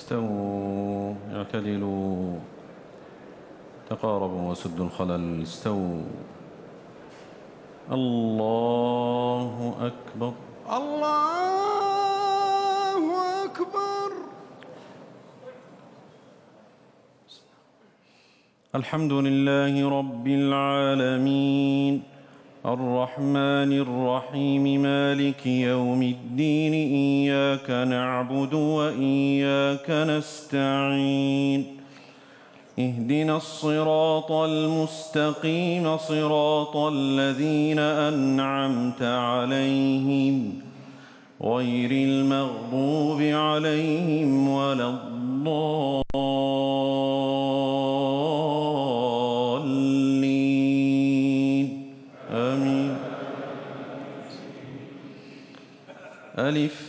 استووا اعتدلوا تقاربوا وسدوا الخلل استووا. الله أكبر الله أكبر. الحمد لله رب العالمين الرحمن الرحيم مالك يوم الدين إياك نعبد وإياك نستعين اهدنا الصراط المستقيم صراط الذين أنعمت عليهم غير المغضوب عليهم ولا الضالين آمين. ألف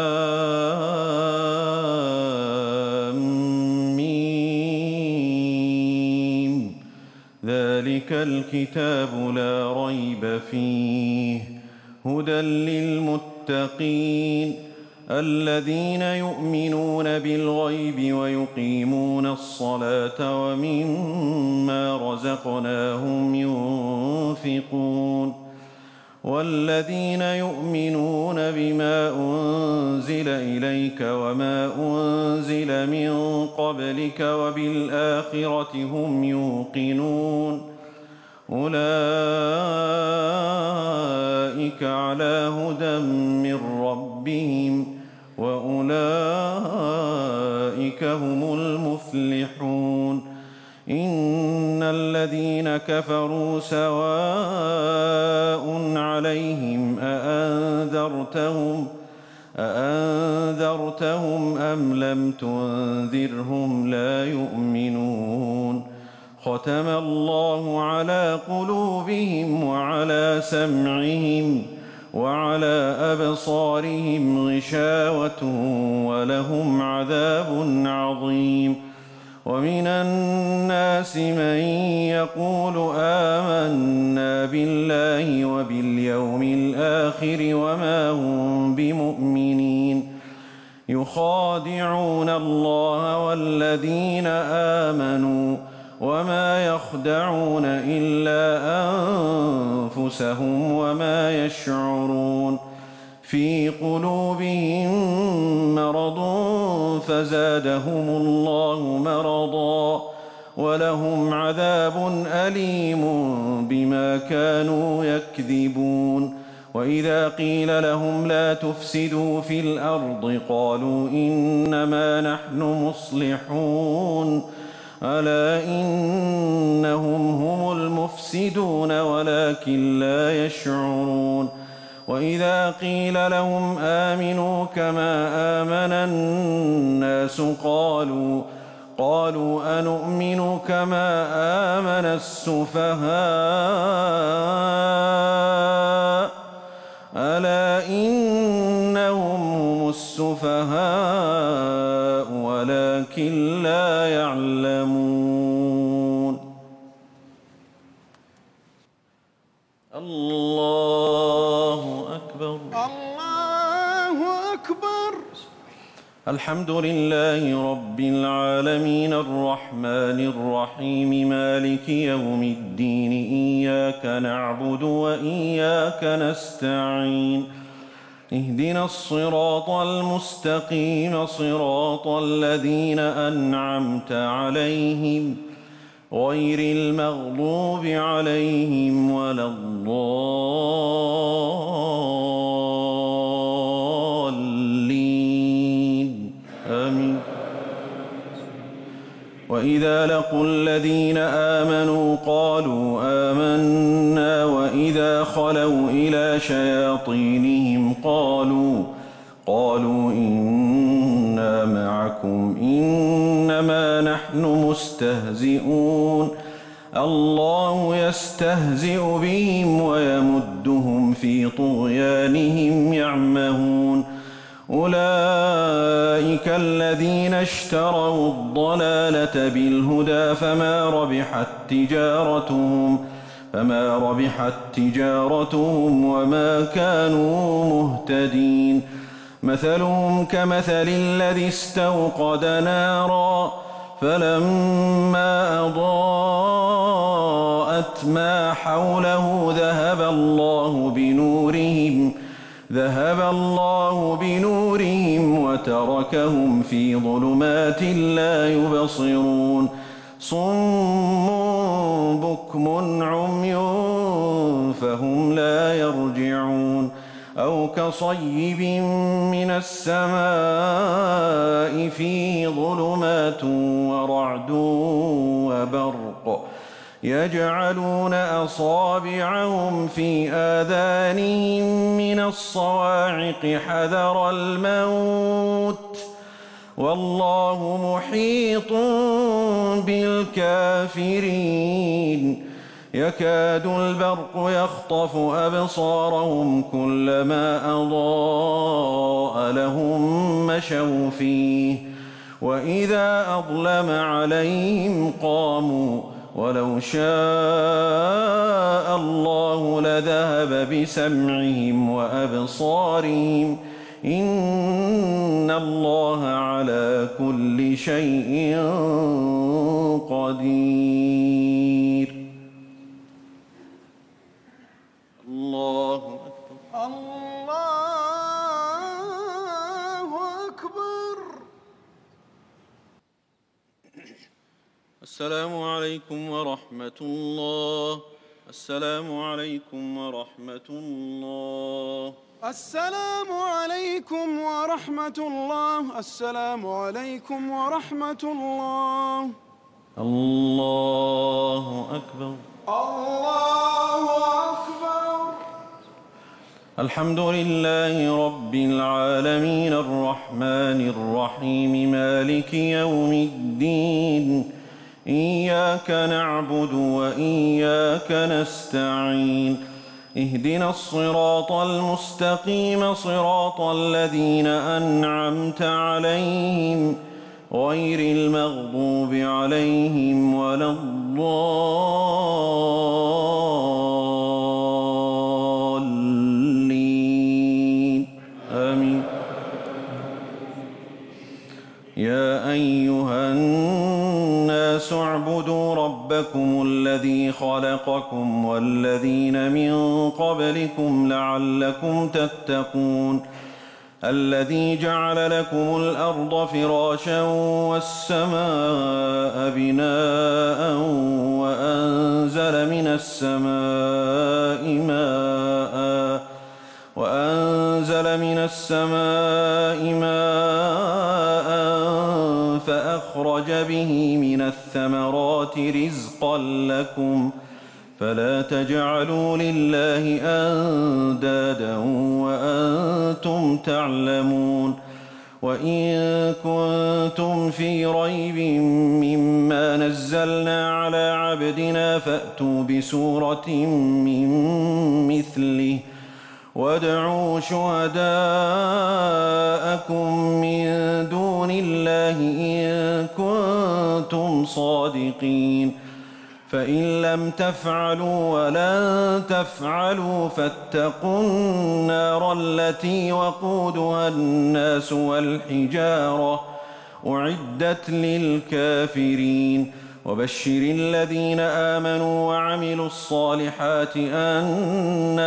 لام ميم ذلك الكتاب لا ريب فيه هدى للمتقين الذين يؤمنون بالغيب ويقيمون الصلاة ومما رزقناهم ينفقون والذين يؤمنون بما أنزل إليك وما أنزل من قبلك وبالآخرة هم يوقنون أولئك على هدى من ربهم وأولئك هم المفلحون. إن الذين كفروا سواء عليهم أأنذرتهم أم لم تنذرهم لا يؤمنون. ختم الله على قلوبهم وعلى سمعهم وعلى أبصارهم غشاوة ولهم عذاب عظيم. ومن الناس من يقول آمنا بالله وباليوم الآخر وما هم بمؤمنين يخادعون الله والذين آمنوا وما يخدعون إلا أنفسهم وما يشعرون. في قلوبهم مرض فزادهم الله مرضا ولهم عذاب أليم بما كانوا يكذبون. وإذا قيل لهم لا تفسدوا في الأرض قالوا إنما نحن مصلحون ألا إنهم هم المفسدون ولكن لا يشعرون. وإذا قيل لهم آمنوا كما آمن الناس قالوا أنؤمن كما آمن السفهاء ألا إنهم هم السفهاء ولكن لا يعلمون. الله أكبر الله أكبر. الحمد لله رب العالمين الرحمن الرحيم مالك يوم الدين إياك نعبد وإياك نستعين اهدنا الصراط المستقيم صراط الذين أنعمت عليهم غير المغضوب عليهم ولا الضالين آمين. وإذا لقوا الذين آمنوا قالوا آمنا وإذا خلوا إلى شياطينهم قالوا إنا معكم إنما نحن مستهزئون الله يستهزئ بهم ويمدهم في طغيانهم يعمهون. أولئك الذين اشتروا الضلالة بالهدى فما ربحت تجارتهم وما كانوا مهتدين. مثلهم كمثل الذي استوقد نارا فلما أضاءت ما حوله ذهب الله بنورهم وتركهم في ظلمات لا يبصرون صم بكم عمي فهم لا يرجعون أو كصيب من السماء فيه ظلمات ورعد وبرق يجعلون أصابعهم في آذانهم من الصواعق حذر الموت والله محيط بالكافرين يكاد البرق يخطف أبصارهم كلما أضاء لهم مشوا فيه وإذا أظلم عليهم قاموا ولو شاء الله لذهب بسمعهم وأبصارهم إن الله على كل شيء قدير. الله أكبر. الله أكبر. السلام عليكم ورحمة الله. السلام عليكم ورحمة الله. السلام عليكم ورحمة الله. السلام عليكم ورحمة الله. الله أكبر. الله أكبر. الحمد لله رب العالمين الرحمن الرحيم مالك يوم الدين إياك نعبد وإياك نستعين اهدنا الصراط المستقيم صراط الذين أنعمت عليهم غير المغضوب عليهم ولا الضالين آمين. يا أيها الناس اعبدوا ربكم الذي خلقكم والذين من قبلكم لعلكم تتقون الذي جعل لكم الأرض فراشا والسماء بناء وأنزل من السماء ماء فأخرج به من الثمرات رزقا لكم فلا تجعلوا لله أندادا وأنتم تعلمون وإن كنتم في ريب مما نزلنا على عبدنا فأتوا بسورة من مثله وادعوا شهداءكم من دون الله إن كنتم صادقين فإن لم تفعلوا ولن تفعلوا فاتقوا النار التي وقودها الناس والحجارة أعدت للكافرين وبشر الذين آمنوا وعملوا الصالحات أن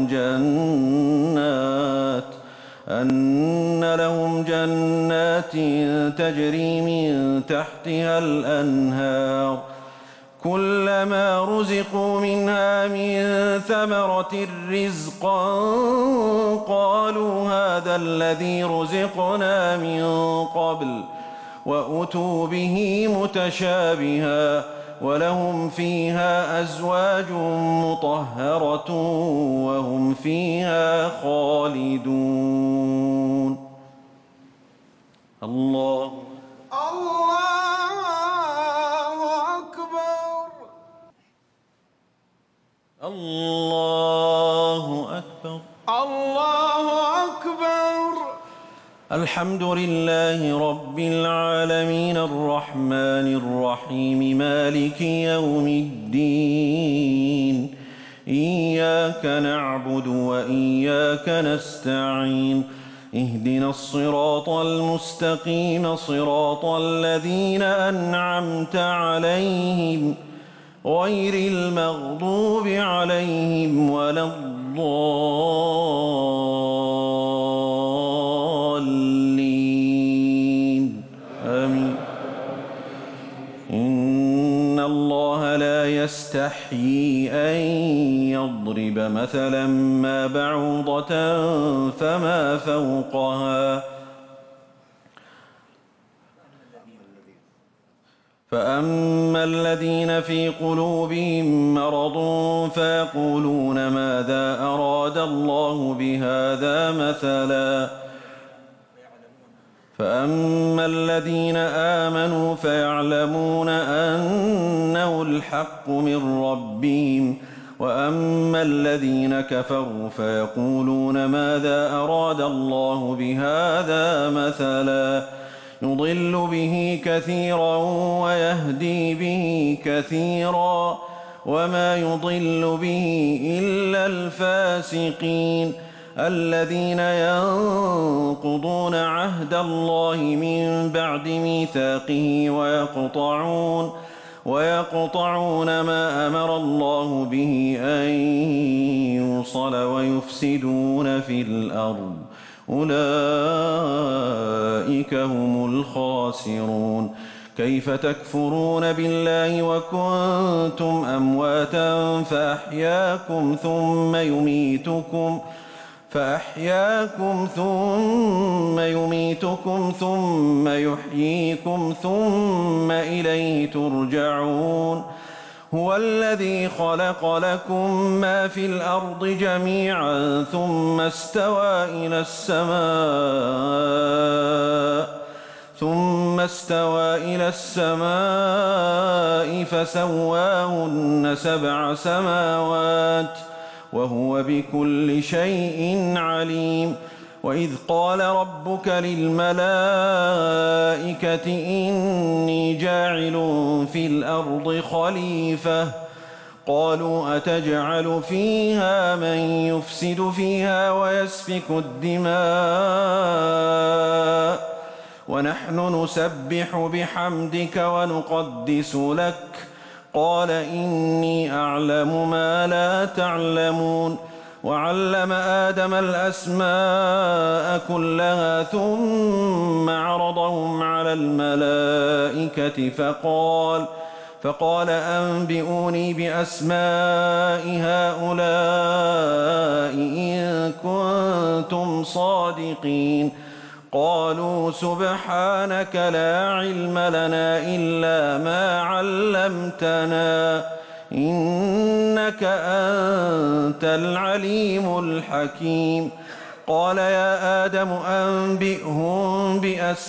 لهم جنات تجري من تحتها الأنهار كلما رزقوا منها من ثمرة رزقا قالوا هذا الذي رزقنا من قبل وأتوا به متشابها ولهم فيها أزواج مطهرة وهم فيها خالدون. الله أكبر. الله أكبر. الله أكبر. الحمد لله رب العالمين الرحمن الرحيم مالك يوم الدين إياك نعبد وإياك نستعين اهدنا الصراط المستقيم صراط الذين أنعمت عليهم غير المغضوب عليهم ولا الضالين آمين. إن الله لا يستحيي أن يضرب مثلا ما بعوضة فما فوقها فأما الذين في قلوبهم مرض فيقولون ماذا أراد الله بهذا مثلا فأما الذين آمنوا فيعلمون أنه الحق من ربهم وأما الذين كفروا فيقولون ماذا أراد الله بهذا مثلا يضل به كثيرا ويهدي به كثيرا وما يضل به إلا الفاسقين الذين ينقضون عهد الله من بعد ميثاقه ويقطعون ما أمر الله به أن يوصل ويفسدون في الأرض أولئك هم الخاسرون. كيف تكفرون بالله وكنتم أمواتا فأحياكم ثم يميتكم ثم يحييكم ثم إليه ترجعون. هو الذي خلق لكم ما في الأرض جميعا ثم استوى إلى السماء فسواهن 7 سماوات وهو بكل شيء عليم. وإذ قال ربك للملائكة إني جاعل في الأرض خليفة قالوا أتجعل فيها من يفسد فيها ويسفك الدماء ونحن نسبح بحمدك ونقدس لك قال إني أعلم ما لا تعلمون. وعلم آدم الأسماء كلها ثم عرضهم على الملائكة فقال أنبئوني بأسماء هؤلاء إن كنتم صادقين. قالوا سبحانك لا علم لنا إلا ما علمتنا إنك أنت العليم الحكيم. قال يا آدم أنبئهم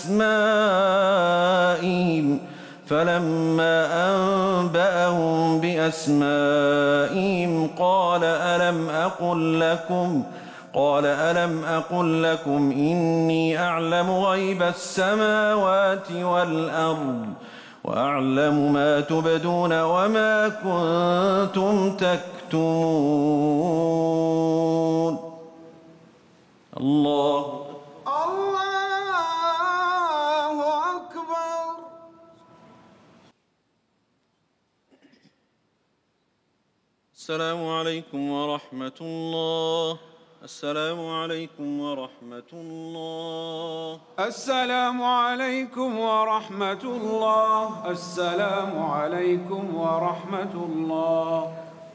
بأسمائهم فلما أنبأهم بأسمائهم قال ألم أقل لكم إني أعلم غيب السماوات والأرض وأعلم ما تبدون وما كنتم تكتمون. الله أكبر. السلام عليكم ورحمة الله. السلام عليكم ورحمة الله. السلام عليكم ورحمة الله. السلام عليكم ورحمة الله.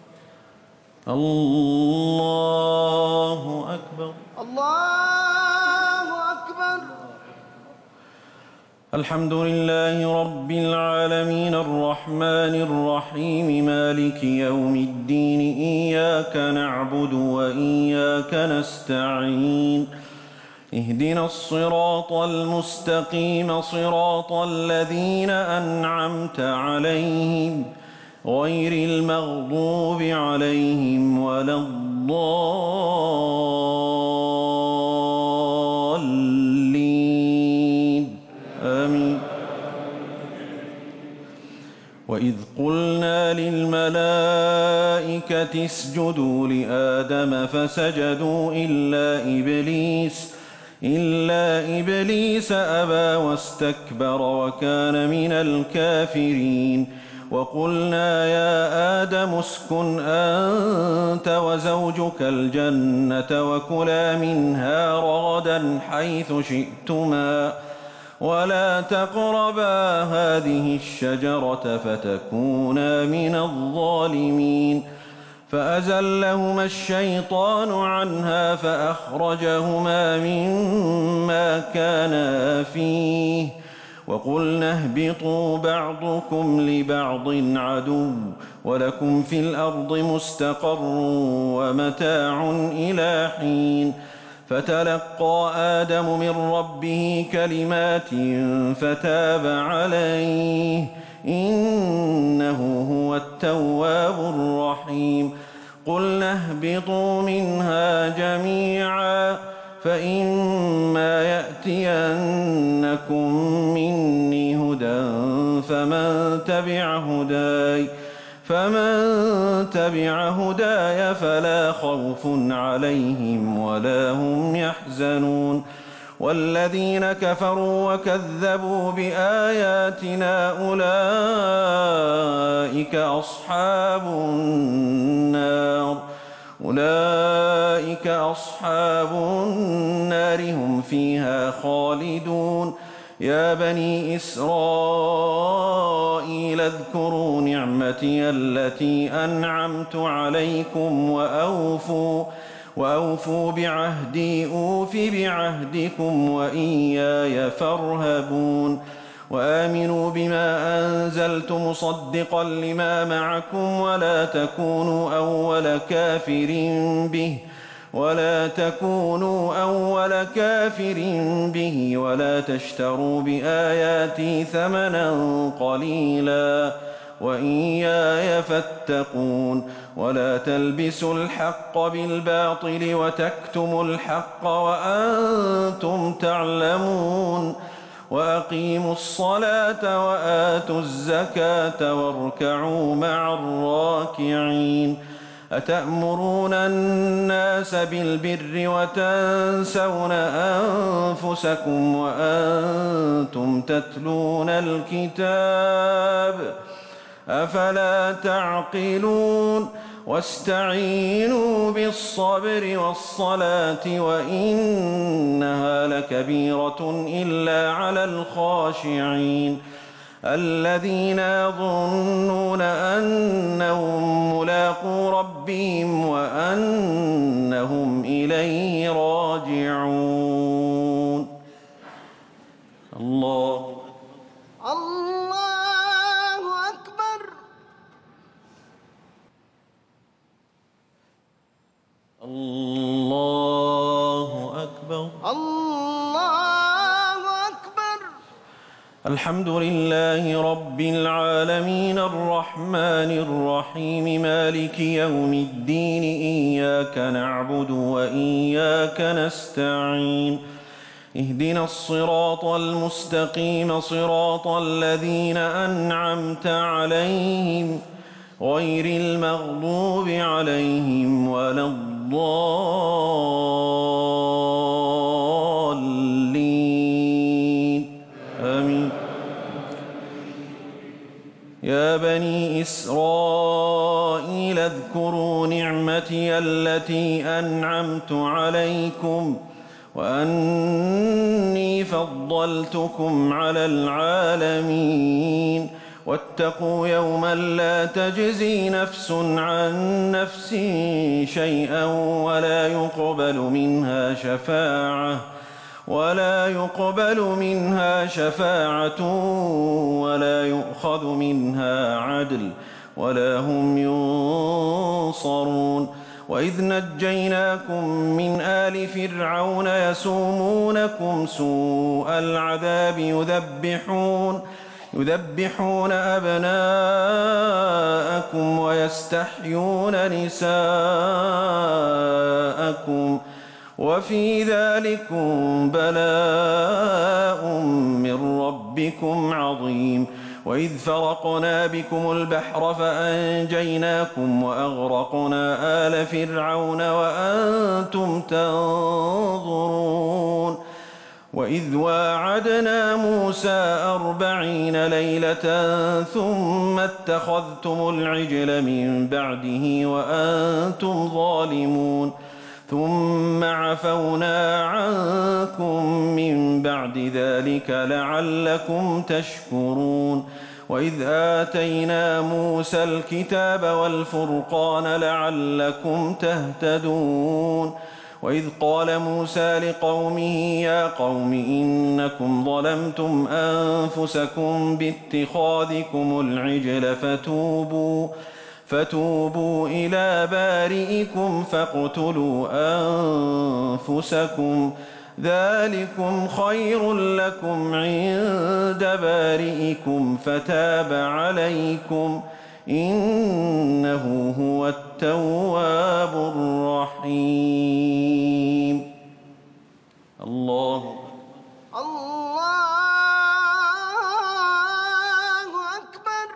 الله أكبر. الله أكبر. الحمد لله رب العالمين الرحمن الرحيم مالك يوم الدين إياك نعبد وإياك نستعين اهدنا الصراط المستقيم صراط الذين أنعمت عليهم غير المغضوب عليهم ولا الضالين آمين. وإذ قلنا للملائكة اسجدوا لآدم فسجدوا إلا إبليس أبى واستكبر وكان من الكافرين وقلنا يا آدم اسكن أنت وزوجك الجنة وكلا منها رغدا حيث شئتما ولا تقربا هذه الشجرة فتكونا من الظالمين فأزلهما الشيطان عنها فأخرجهما مما كانا فيه وقلنا اهبطوا بعضكم لبعض عدو ولكم في الأرض مستقر ومتاع إلى حين فتلقى آدم من ربه كلمات فتاب عليه إنه هو التواب الرحيم قلنا اهبطوا منها جميعا فإما يأتينكم مني هدى فمن تبع هداي فلا خوف عليهم ولا هم يحزنون والذين كفروا وكذبوا بآياتنا أولئك أصحاب النار هم فيها خالدون يا بني إسرائيل اذكروا نعمتي التي أنعمت عليكم وأوفوا بعهدي أوف بعهدكم وإياي فارهبون وآمنوا بما أنزلت مصدقا لما معكم ولا تكونوا أول كافر به ولا تشتروا بآياتي ثمنا قليلا وإياي فاتقون ولا تلبسوا الحق بالباطل وتكتموا الحق وأنتم تعلمون وأقيموا الصلاة وآتوا الزكاة واركعوا مع الراكعين أتأمرون الناس بالبر وتنسون أنفسكم وأنتم تتلون الكتاب أفلا تعقلون واستعينوا بالصبر والصلاة وإنها لكبيرة إلا على الخاشعين الذين يظنون أنهم ملاقو ربهم وأنهم إليه راجعون الله أكبر. الله أكبر. الله أكبر. الحمد لله رب العالمين الرحمن الرحيم مالك يوم الدين إياك نعبد وإياك نستعين اهدنا الصراط المستقيم صراط الذين أنعمت عليهم غير المغضوب عليهم ولا الضالين آمين. يا بني إسرائيل اذكروا نعمتي التي أنعمت عليكم وأني فضلتكم على العالمين واتقوا يوما لا تجزي نفس عن نفس شيئا ولا يقبل منها شفاعة ولا يؤخذ منها عدل ولا هم ينصرون وإذ نجيناكم من آل فرعون يسومونكم سوء العذاب يذبحون أبناءكم ويستحيون نساءكم وفي ذلكم بلاء من ربكم عظيم وإذ فرقنا بكم البحر فأنجيناكم وأغرقنا آل فرعون وأنتم تنظرون وإذ واعدنا موسى 40 ليلة ثم اتخذتم العجل من بعده وأنتم ظالمون ثم عفونا عنكم من بعد ذلك لعلكم تشكرون وإذ آتينا موسى الكتاب والفرقان لعلكم تهتدون وإذ قال موسى لقومه يا قوم إنكم ظلمتم أنفسكم باتخاذكم العجل فتوبوا إلى بارئكم فاقتلوا أنفسكم ذلكم خير لكم عند بارئكم فتاب عليكم إنه هو التواب الرحيم. الله أكبر.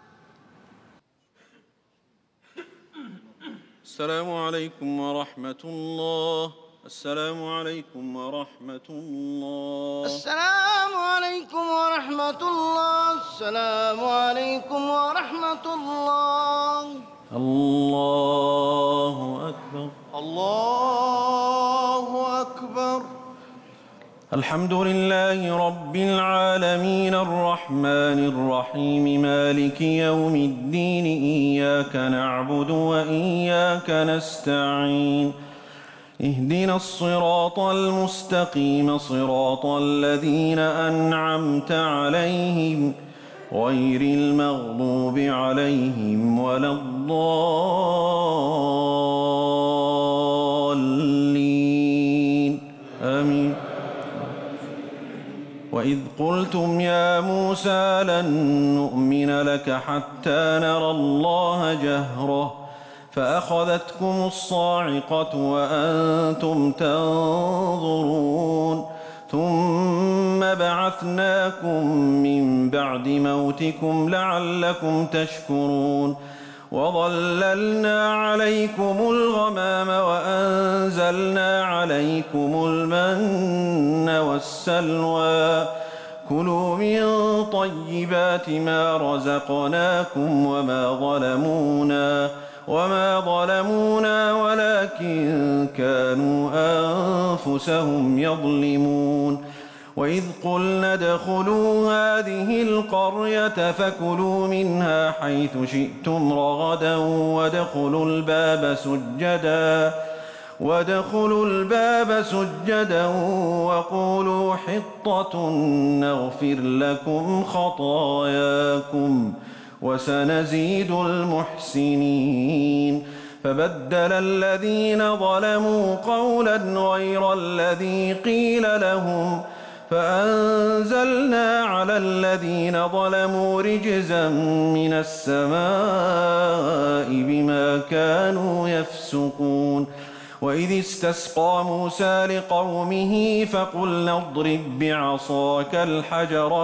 السلام عليكم ورحمة الله. السلام عليكم ورحمة الله. السلام عليكم ورحمة الله. السلام عليكم ورحمة الله. الله أكبر. الله أكبر. الحمد لله رب العالمين الرحمن الرحيم مالك يوم الدين إياك نعبد وإياك نستعين اهدنا الصراط المستقيم صراط الذين أنعمت عليهم غير المغضوب عليهم ولا الضالين آمين. وإذ قلتم يا موسى لن نؤمن لك حتى نرى الله جهرة فأخذتكم الصاعقة وأنتم تنظرون ثم بعثناكم من بعد موتكم لعلكم تشكرون وظللنا عليكم الغمام وأنزلنا عليكم المن والسلوى كلوا من طيبات ما رزقناكم وما ظلمونا ولكن كانوا أنفسهم يظلمون وإذ قلنا ادخلوا هذه القرية فكلوا منها حيث شئتم رغدا وادخلوا الباب سجدا وقولوا حطة نغفر لكم خطاياكم وسنزيد المحسنين فبدل الذين ظلموا قولا غير الذي قيل لهم فأنزلنا على الذين ظلموا رجزا من السماء بما كانوا يفسقون وإذ استسقى موسى لقومه فقلنا اضرب بعصاك الحجر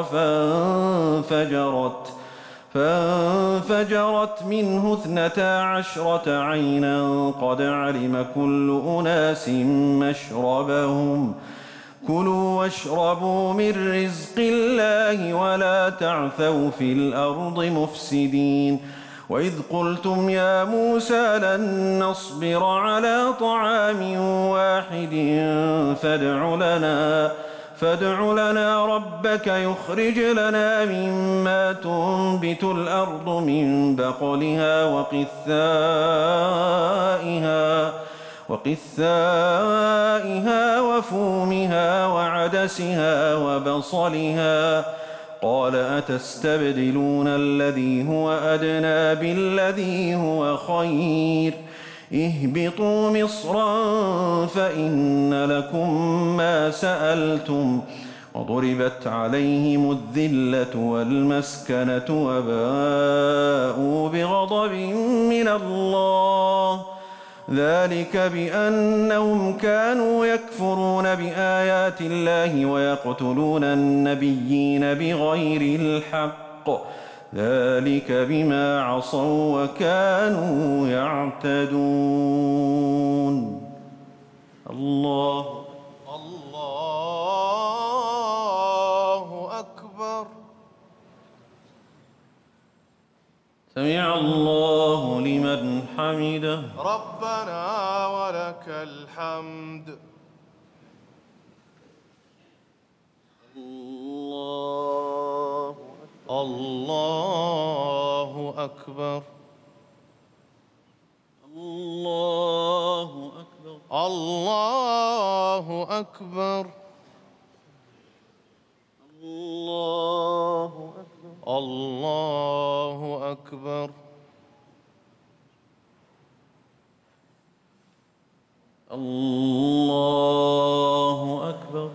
فانفجرت منه 12 عينا قد علم كل أناس مشربهم كلوا واشربوا من رزق الله ولا تعثوا في الأرض مفسدين وإذ قلتم يا موسى لن نصبر على طعام واحد فادع لنا ربك يخرج لنا مما تنبت الأرض من بقلها وقثائها وفومها وعدسها وبصلها قال أتستبدلون الذي هو أدنى بالذي هو خير اهبطوا مصرا فإن لكم ما سألتم وضربت عليهم الذلة والمسكنة وباءوا بغضب من الله ذلك بأنهم كانوا يكفرون بآيات الله ويقتلون النبيين بغير الحق ذلك بما عصوا وكانوا يعتدون. الله سمع الله لمن حمده. ربنا ولك الحمد. الله أكبر. الله أكبر. الله أكبر. الله أكبر. الله أكبر. الله أكبر.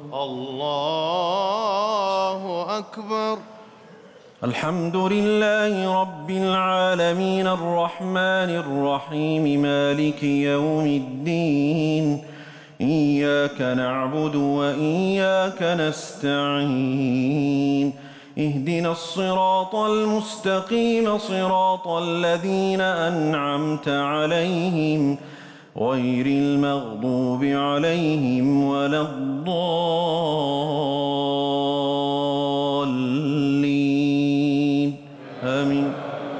الله أكبر. الحمد لله رب العالمين الرحمن الرحيم مالك يوم الدين إياك نعبد وإياك نستعين اهدنا الصراط المستقيم صراط الذين أنعمت عليهم غير المغضوب عليهم ولا الضالين آمين.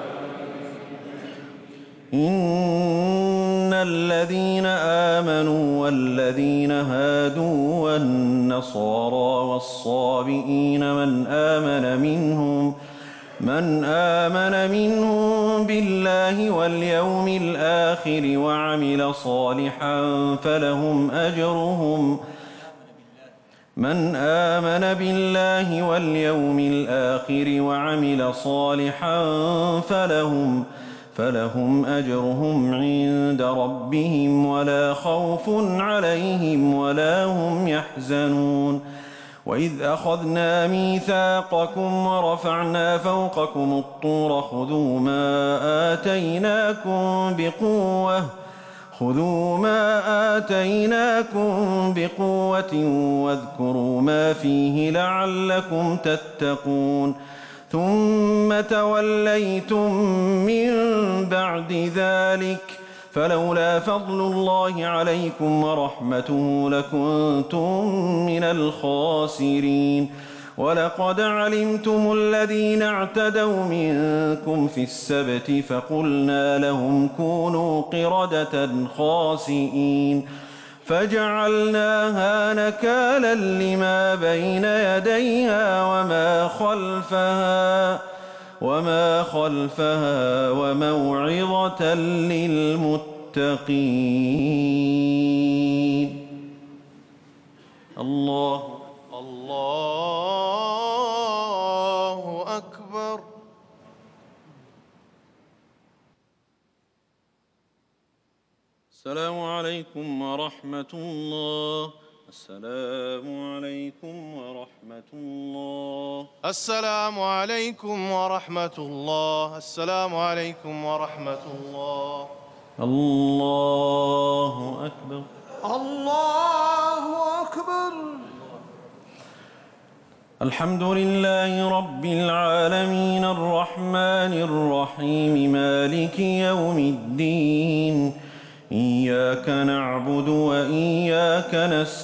إن الذين آمنوا والذين هادوا والنصارى والصابئين من آمن منهم بالله واليوم الآخر وعمل صالحا فلهم أجرهم من آمن بالله واليوم الآخر وعمل صالحا فلهم أجرهم عند ربهم ولا خوف عليهم ولا هم يحزنون. وإذ أخذنا ميثاقكم ورفعنا فوقكم الطور خذوا ما آتيناكم بقوة واذكروا ما فيه لعلكم تتقون. ثم توليتم من بعد ذلك فلولا فضل الله عليكم ورحمته لكنتم من الخاسرين. ولقد علمتم الذين اعتدوا منكم في السبت فقلنا لهم كونوا قردة خاسئين فجعلناها نكالا لما بين يديها وما خلفها وموعظة للمتقين. الله أكبر. السلام عليكم ورحمة الله. السلام عليكم ورحمة الله. السلام عليكم ورحمة الله. السلام عليكم ورحمة الله. الله أكبر. الله أكبر. الحمد لله رب العالمين الرحمن الرحيم مالك يوم الدين إياك نعبد وإياك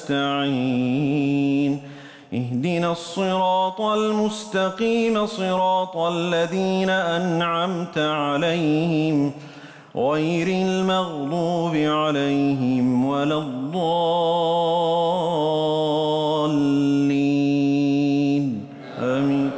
نستعين اهدنا الصراط المستقيم صراط الذين أنعمت عليهم غير المغضوب عليهم ولا الضالين آمين.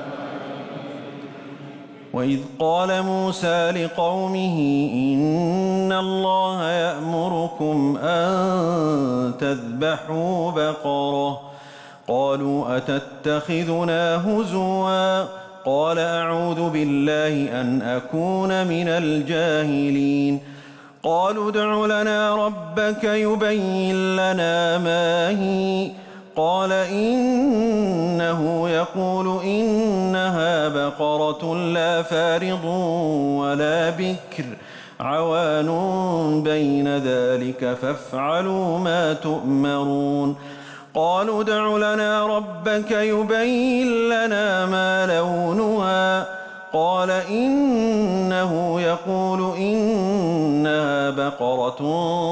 وإذ قال موسى لقومه إن الله يأمركم أن تذبحوا بقرة قالوا أتتخذنا هزوا قال أعوذ بالله أن أكون من الجاهلين. قالوا ادع لنا ربك يبين لنا ما هي قال إنه يقول إنها بقرة لا فارض ولا بكر عوان بين ذلك فافعلوا ما تؤمرون. قالوا ادع لنا ربك يبين لنا ما لونها قال إنه يقول إنها بقرة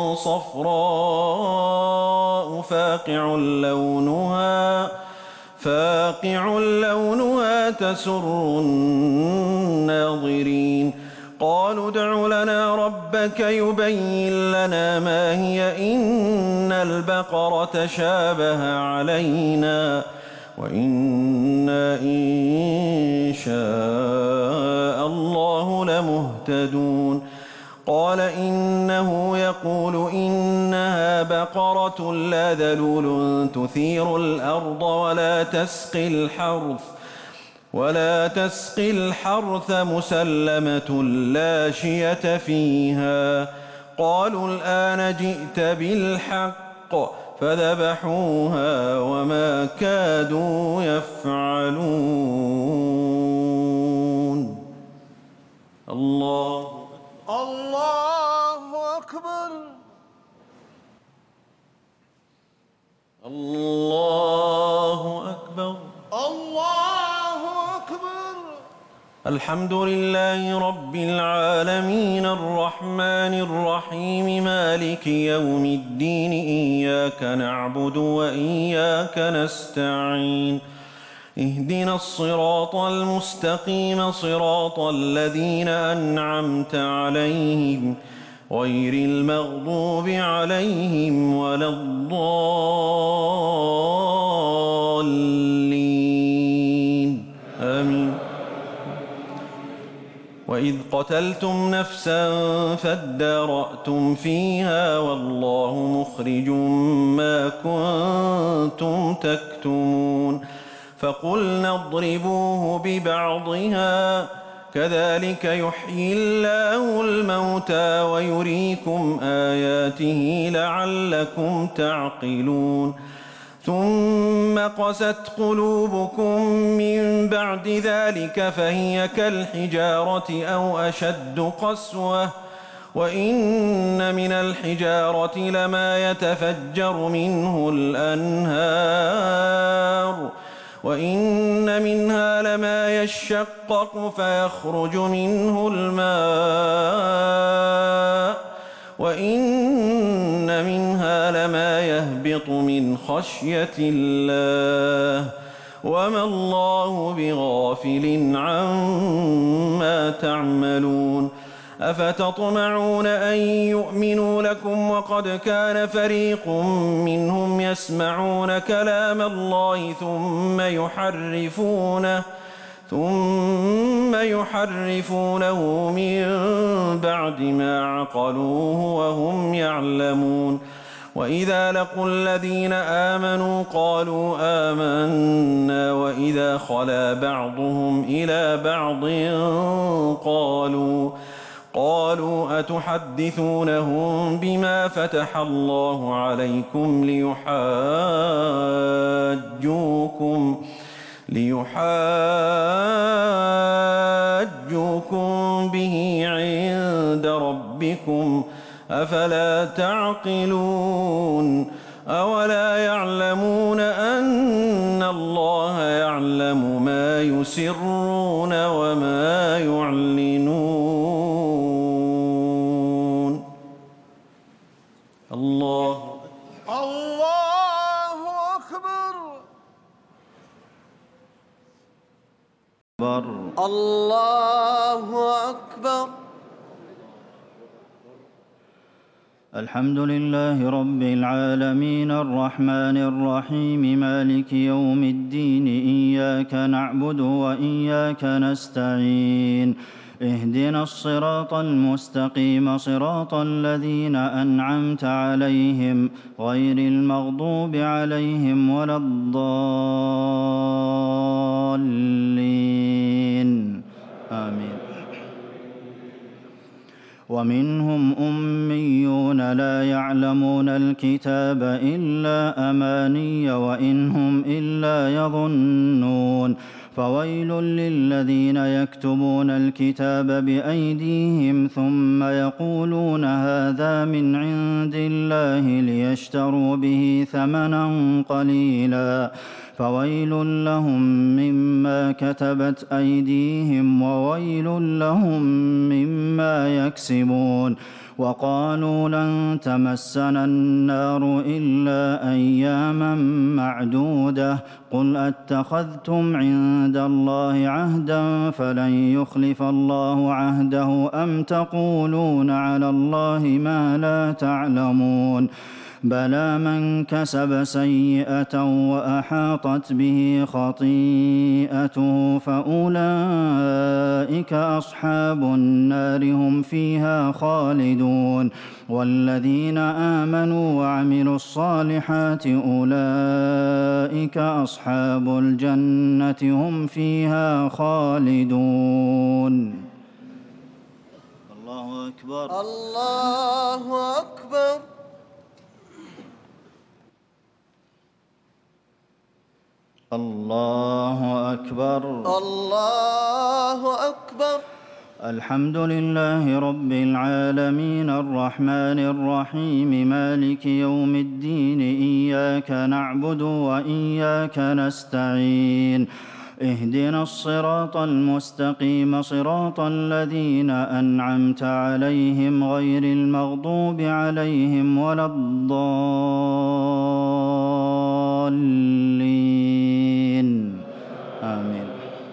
صفراء فاقع لونها تسر الناظرين. قالوا ادع لنا ربك يبين لنا ما هي إن البقرة شابه علينا وإنا إن شاء الله لمهتدون قال إنه يقول إنها بقرة لا ذلول تثير الأرض ولا تسقي الحرث مسلمة لا شية فيها قالوا الآن جئت بالحق فذبحوها وما كادوا يفعلون الله أكبر. الله أكبر. الله أكبر. الحمد لله رب العالمين الرحمن الرحيم مالك يوم الدين إياك نعبد وإياك نستعين اهدنا الصراط المستقيم صراط الذين أنعمت عليهم غير المغضوب عليهم ولا الضالين آمين. وإذ قتلتم نفسا فادارأتم فيها والله مخرج ما كنتم تكتمون فقلنا اضربوه ببعضها كذلك يحيي الله الموتى ويريكم آياته لعلكم تعقلون ثم قست قلوبكم من بعد ذلك فهي كالحجارة أو أشد قسوة وإن من الحجارة لما يتفجر منه الأنهار وإن منها لما يشقق فيخرج منه الماء وإن منها لما يهبط من خشية الله وما الله بغافل عما تعملون أفتطمعون أن يؤمنوا لكم وقد كان فريق منهم يسمعون كلام الله ثم يحرفونه من بعد ما عقلوه وهم يعلمون وإذا لقوا الذين آمنوا قالوا آمنا وإذا خلا بعضهم إلى بعض قالوا أتحدثونهم بما فتح الله عليكم ليحاجوكم به عند ربكم أفلا تعقلون أولا يعلمون أن الله يعلم ما يسرون وما يعلنون الله أكبر. الله أكبر. الحمد لله رب العالمين الرحمن الرحيم مالك يوم الدين إياك نعبد وإياك نستعين اهدنا الصراط المستقيم صراط الذين أنعمت عليهم غير المغضوب عليهم ولا الضالين آمين. ومنهم أميون لا يعلمون الكتاب إلا أماني وإن هم إلا يظنون فويل للذين يكتبون الكتاب بأيديهم ثم يقولون هذا من عند الله ليشتروا به ثمنا قليلا فويل لهم مما كتبت أيديهم وويل لهم مما يكسبون وقالوا لن تمسنا النار إلا أياما معدودة قل أتخذتم عند الله عهدا فلن يخلف الله عهده أم تقولون على الله ما لا تعلمون بلى من كسب سيئة وأحاطت به خطيئته فأولئك أصحاب النار هم فيها خالدون والذين آمنوا وعملوا الصالحات أولئك أصحاب الجنة هم فيها خالدون. الله أكبر. الله أكبر. الله أكبر. الله أكبر. الحمد لله رب العالمين الرحمن الرحيم مالك يوم الدين إياك نعبد وإياك نستعين اهدنا الصراط المستقيم صراط الذين أنعمت عليهم غير المغضوب عليهم ولا الضالين آمين.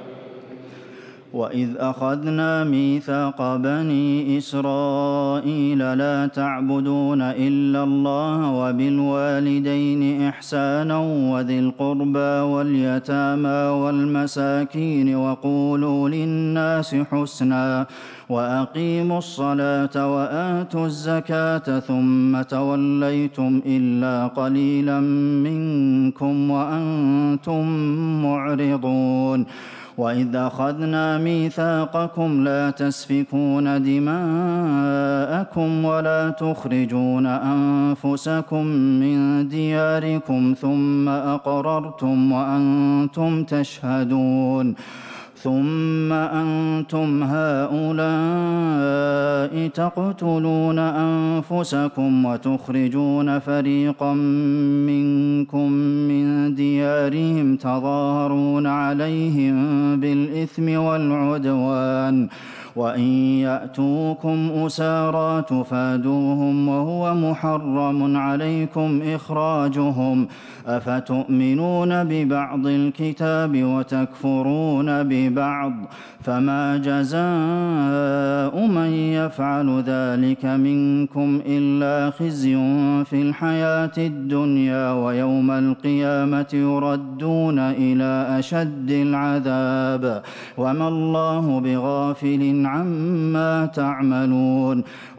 وإذ أخذنا ميثاق بني إسرائيل لا تعبدون إلا الله وبالوالدين إحسانا وذي القربى واليتامى والمساكين وقولوا للناس حسنا وأقيموا الصلاة وآتوا الزكاة ثم توليتم إلا قليلا منكم وأنتم معرضون. وإذ أخذنا ميثاقكم لا تسفكون دماءكم ولا تخرجون أنفسكم من دياركم ثم أقررتم وأنتم تشهدون ثم أنتم هؤلاء تقتلون أنفسكم وتخرجون فريقا منكم من ديارهم تظاهرون عليهم بالإثم والعدوان وإن يأتوكم أسارى تفادوهم وهو محرم عليكم إخراجهم أفتؤمنون ببعض الكتاب وتكفرون ببعض فما جزاء من يفعل ذلك منكم إلا خزي في الحياة الدنيا ويوم القيامة يردون إلى أشد العذاب وما الله بغافل عما تعملون.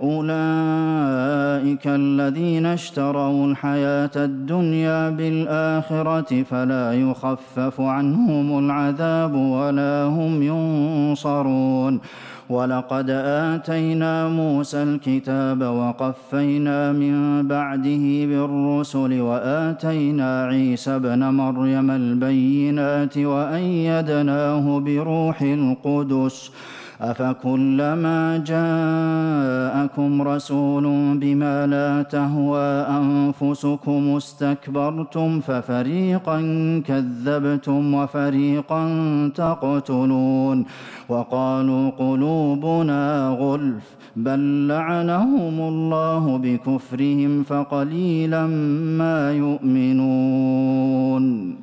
أولئك الذين اشتروا الحياة الدنيا بالآخرة فلا يخفف عنهم العذاب ولا هم ينصرون. ولقد آتينا موسى الكتاب وقفينا من بعده بالرسل وآتينا عيسى ابن مريم البينات وأيدناه بروح القدس أفكلما جاءكم رسول بما لا تهوى أنفسكم استكبرتم ففريقا كذبتم وفريقا تقتلون وقالوا قلوبنا غلف بل لعنهم الله بكفرهم فقليلا ما يؤمنون.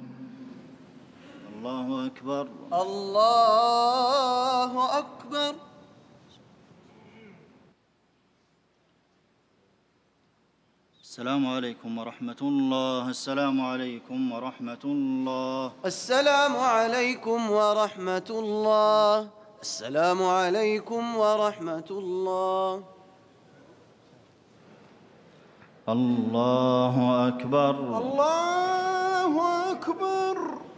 الله أكبر. الله أكبر. السلام عليكم ورحمة الله. السلام عليكم ورحمة الله. السلام عليكم ورحمة الله. السلام عليكم ورحمة الله. الله أكبر. الله أكبر.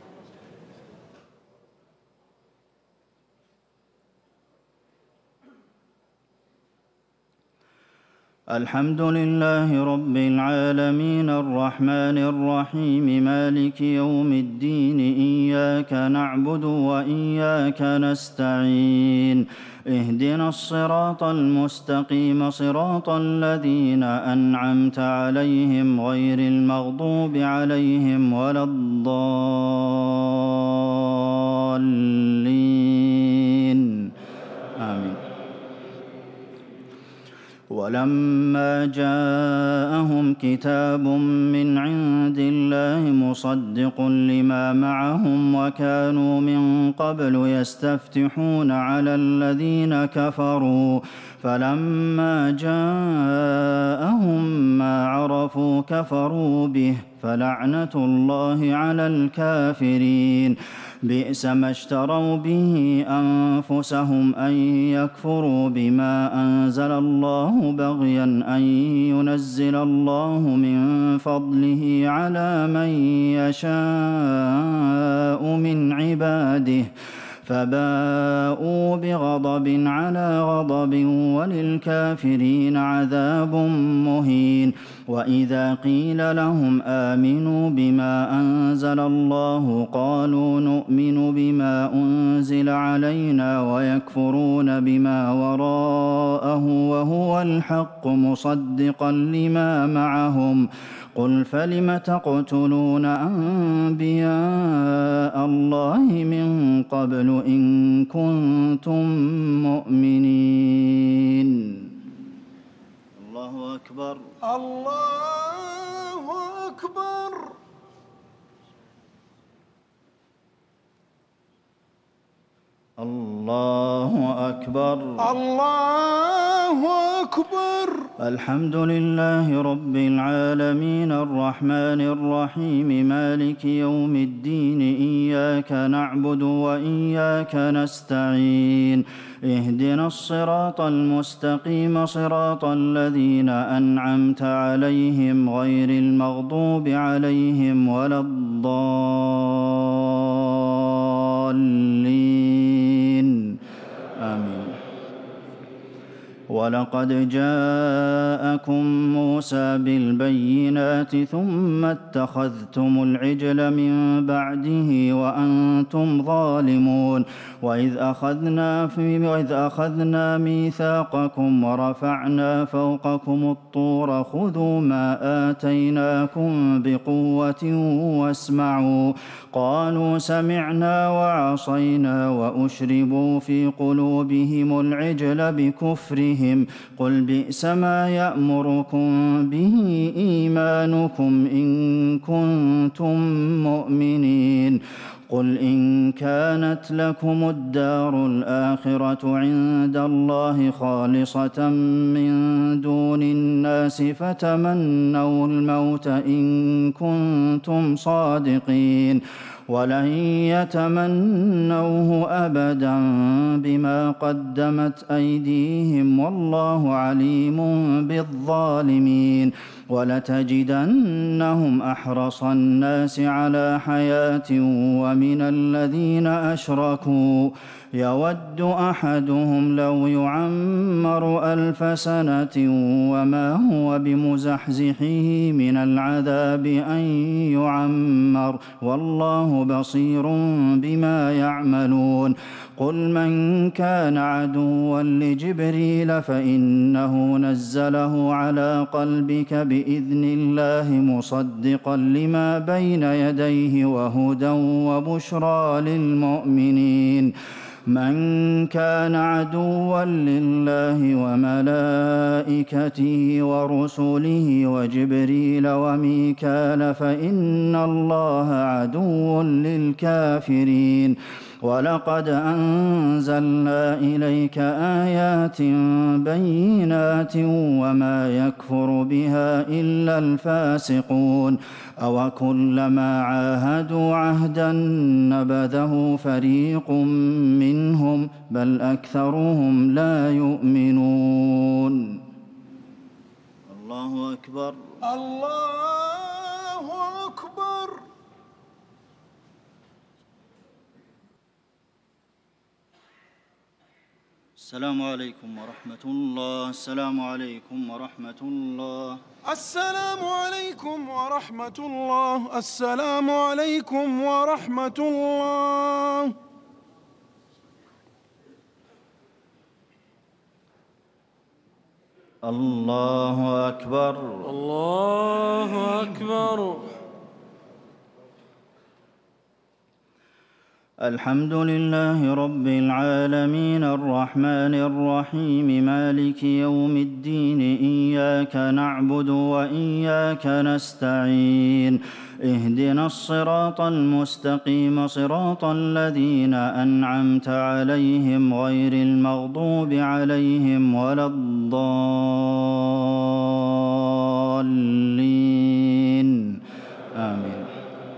الحمد لله رب العالمين الرحمن الرحيم مالك يوم الدين إياك نعبد وإياك نستعين اهدنا الصراط المستقيم صراط الذين أنعمت عليهم غير المغضوب عليهم ولا الضالين آمين. ولما جاءهم كتاب من عند الله مصدق لما معهم وكانوا من قبل يستفتحون على الذين كفروا فلما جاءهم ما عرفوا كفروا به فلعنة الله على الكافرين بئس ما اشتروا به أنفسهم أن يكفروا بما أنزل الله بغيا أن ينزل الله من فضله على من يشاء من عباده فباءوا بغضب على غضب وللكافرين عذاب مهين وإذا قيل لهم آمنوا بما أنزل الله قالوا نؤمن بما أنزل علينا ويكفرون بما وراءه وهو الحق مصدقا لما معهم قل فلم تقتلون أنبياء الله من قبل إن كنتم مؤمنين الله أكبر الله أكبر الله أكبر الله أكبر الحمد لله رب العالمين الرحمن الرحيم مالك يوم الدين إياك نعبد وإياك نستعين اهدنا الصراط المستقيم صراط الذين أنعمت عليهم غير المغضوب عليهم ولا الضالين آمين ولقد جاءكم موسى بالبينات ثم اتخذتم العجل من بعده وأنتم ظالمون وإذ أخذنا ميثاقكم ورفعنا فوقكم الطور خذوا ما آتيناكم بقوة واسمعوا قالوا سمعنا وعصينا وأشربوا في قلوبهم العجل بكفرهم قل بئس ما يأمركم به إيمانكم إن كنتم مؤمنين قل إن كانت لكم الدار الآخرة عند الله خالصة من دون الناس فتمنوا الموت إن كنتم صادقين ولن يتمنوه أبدا بما قدمت أيديهم والله عليم بالظالمين ولتجدنهم أحرص الناس على حياة ومن الذين أشركوا يود أحدهم لو يعمر 1000 سنة وما هو بمزحزحه من العذاب أن يعمر والله بصير بما يعملون قل من كان عدوا لجبريل فإنه نزله على قلبك بإذن الله مصدقا لما بين يديه وهدى وبشرى للمؤمنين من كان عدوا لله وملائكته ورسله وجبريل وميكال فإن الله عدو للكافرين ولقد أنزلنا إليك آيات بينات وما يكفر بها إلا الفاسقون أوكلما عاهدوا عهدا نبذه فريق منهم بل أكثرهم لا يؤمنون الله أكبر الله أكبر السلام عليكم ورحمة الله السلام عليكم ورحمة الله السلام عليكم ورحمة الله السلام عليكم ورحمة الله الله أكبر الله أكبر الحمد لله رب العالمين الرحمن الرحيم مالك يوم الدين إياك نعبد وإياك نستعين اهدنا الصراط المستقيم صراط الذين أنعمت عليهم غير المغضوب عليهم ولا الضالين آمين.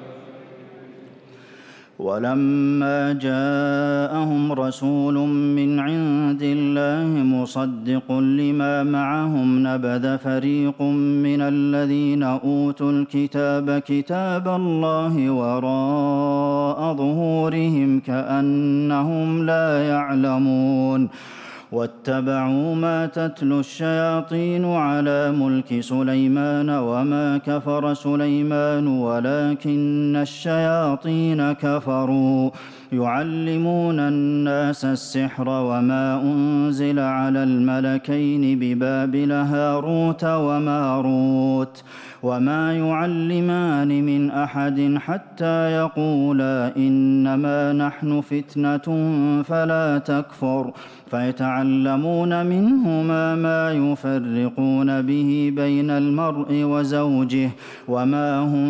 ولما جاءهم رسول من عند الله مصدق لما معهم نبذ فريق من الذين أوتوا الكتاب كتاب الله وراء ظهورهم كأنهم لا يعلمون واتبعوا ما تتلو الشياطين على ملك سليمان وما كفر سليمان ولكن الشياطين كفروا يعلمون الناس السحر وما أنزل على الملكين ببابل هاروت وماروت وما يعلمان من أحد حتى يقولا إنما نحن فتنة فلا تكفر فيتعلمون منهما ما يفرقون به بين المرء وزوجه وما هم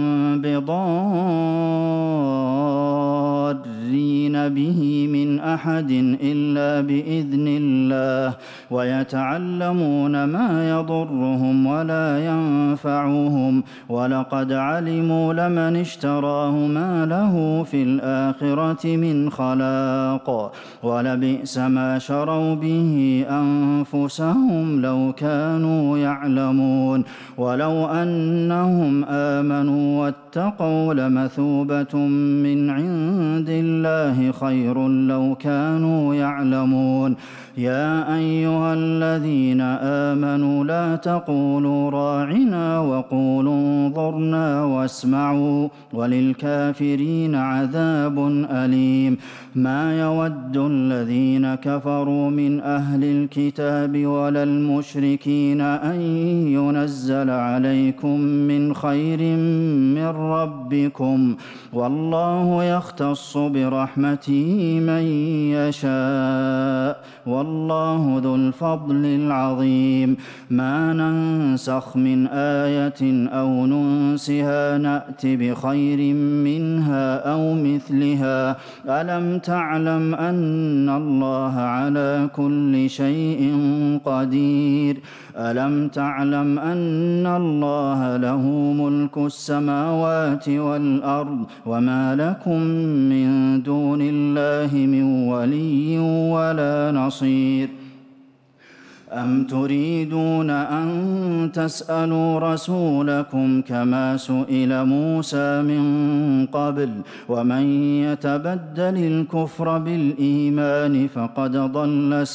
بضارين به من أحد إلا بإذن الله ويتعلمون ما يضرهم ولا ينفعهم ولقد علموا لمن اشتراه ما له في الآخرة من خلاق ولبئس ما شروا به أنفسهم لو كانوا يعلمون ولو أنهم آمنوا واتقوا لمثوبة من عند الله خير لو كانوا يعلمون يا أيها الذين آمنوا لا تقولوا راعنا وقولوا انظرنا واسمعوا وللكافرين عذاب أليم ما يود الذين كفروا من أهل الكتاب ولا المشركين أن ينزل عليكم من خير من ربكم والله يختص برحمته من يشاء والله ذو الفضل العظيم ما ننسخ من آية أو ننسها نأت بخير منها أو مثلها ألم تعلم أن الله على كل شيء قدير ألم تعلم أن الله له ملك السماوات والأرض وما لكم من دون الله من ولي ولا نصير أم تريدون أن تسألوا رسولكم كما سئل موسى من قبل ومن يتبدل الكفر بالإيمان فقد ضل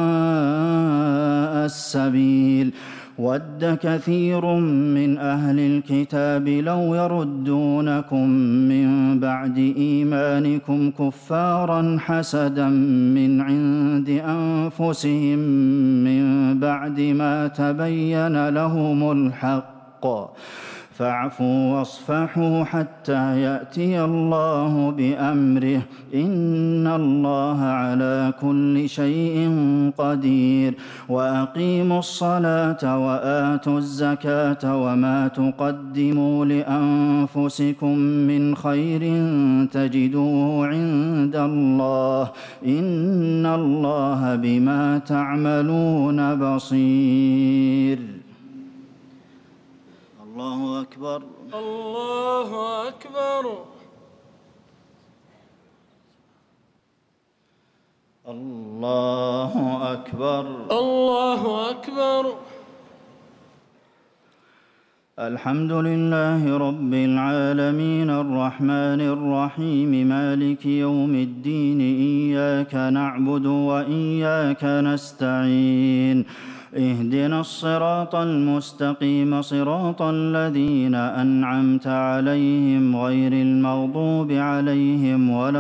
سواء السبيل ود كثير من أهل الكتاب لو يردونكم من بعد إيمانكم كفارا حسدا من عند أنفسهم من بعد ما تبين لهم الحق فاعفوا واصفحوا حتى يأتي الله بأمره إن الله على كل شيء قدير وأقيموا الصلاة وآتوا الزكاة وما تقدموا لأنفسكم من خير تجدوه عند الله إن الله بما تعملون بصير الله أكبر الله أكبر الله أكبر الله أكبر الحمد لله رب العالمين الرحمن الرحيم مالك يوم الدين إياك نعبد وإياك نستعين اهدنا الصراط المستقيم صراط الذين أنعمت عليهم غير المغضوب عليهم ولا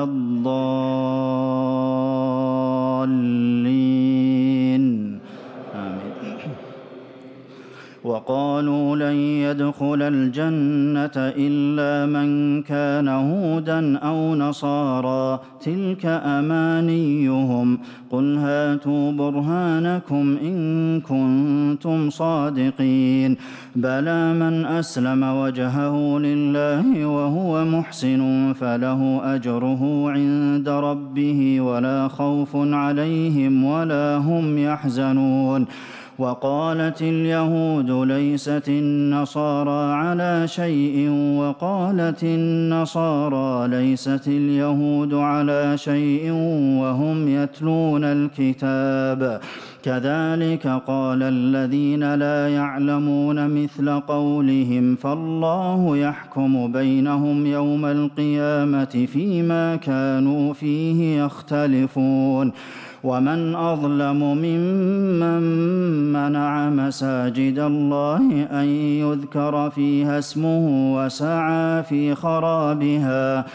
الضالين آمين وقالوا لن يدخل الجنة إلا من كان هودا أو نصارى تلك أمانيهم قل هاتوا برهانكم إن كنتم صادقين بلى من أسلم وجهه لله وهو محسن فله أجره عند ربه ولا خوف عليهم ولا هم يحزنون وقالت اليهود ليست النصارى على شيء وقالت النصارى ليست اليهود على شيء وهم يتلون الكتاب كذلك قال الذين لا يعلمون مثل قولهم فالله يحكم بينهم يوم القيامة فيما كانوا فيه يختلفون ومن أظلم ممن منع مساجد الله أن يذكر فيها اسمه وسعى في خرابها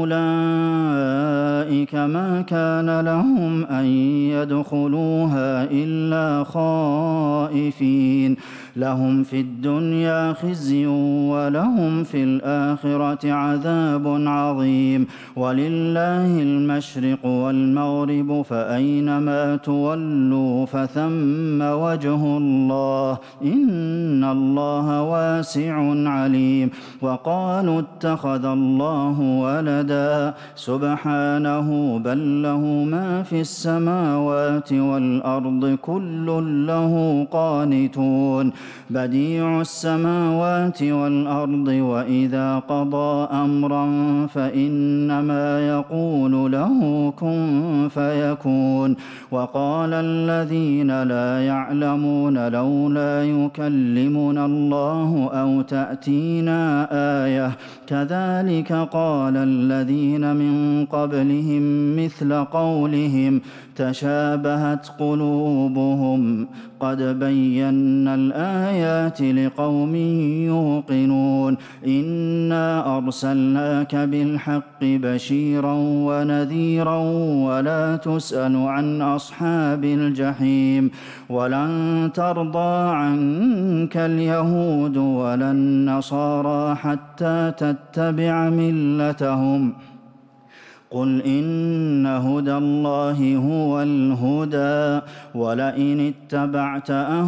أولئك ما كان لهم أن يدخلوها إلا خائفين لهم في الدنيا خزي ولهم في الآخرة عذاب عظيم ولله المشرق والمغرب فأينما تولوا فثم وجه الله إن الله واسع عليم وقالوا اتخذ الله ولدا سبحانه بل له ما في السماوات والأرض كل له قانتون بديع السماوات والأرض وإذا قضى أمرا فإنما يقول له كن فيكون وقال الذين لا يعلمون لولا يكلمنا الله أو تأتينا آية كذلك قال الذين من قبلهم مثل قولهم تشابهت قلوبهم قد بينا الآيات لقوم يوقنون إنا أرسلناك بالحق بشيرا ونذيرا ولا تسأل عن أصحاب الجحيم ولن ترضى عنك اليهود ولا النصارى حتى تتبع ملتهم قل إن هدى الله هو الهدى ولئن اتبعت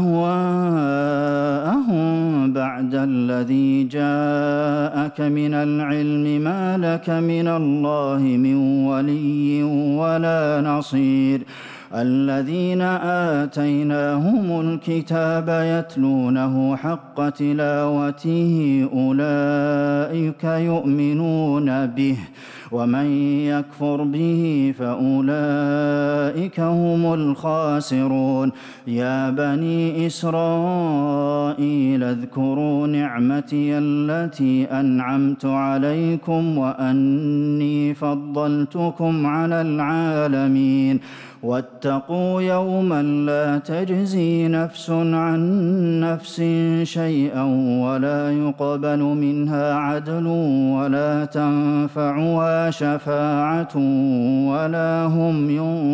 أهواءهم بعد الذي جاءك من العلم ما لك من الله من ولي ولا نصير الذين آتيناهم الكتاب يتلونه حق تلاوته أولئك يؤمنون به ومن يكفر به فأولئك هم الخاسرون يا بني إسرائيل اذكروا نعمتي التي أنعمت عليكم وأني فضلتكم على العالمين واتقوا يوما لا تجزي نفس عن نفس شيئا ولا يقبل منها عدل ولا تنفعها شفاعة ولا هم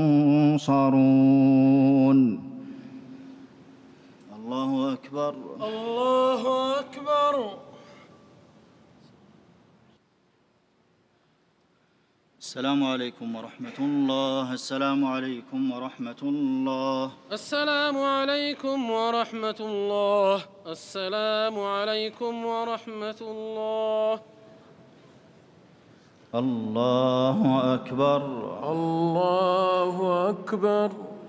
ينصرون الله أكبر الله أكبر السلام عليكم ورحمة الله السلام عليكم ورحمة الله السلام عليكم ورحمة الله السلام عليكم ورحمة الله الله أكبر الله أكبر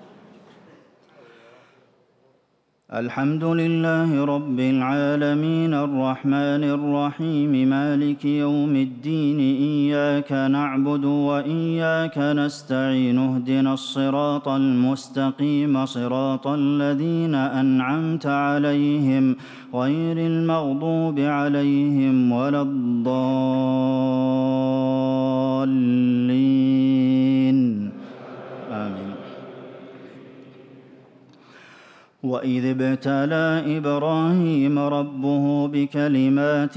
الحمد لله رب العالمين الرحمن الرحيم مالك يوم الدين إياك نعبد وإياك نستعين اهدنا الصراط المستقيم صراط الذين أنعمت عليهم غير المغضوب عليهم ولا الضالين آمين وإذ ابتلى إبراهيم ربه بكلمات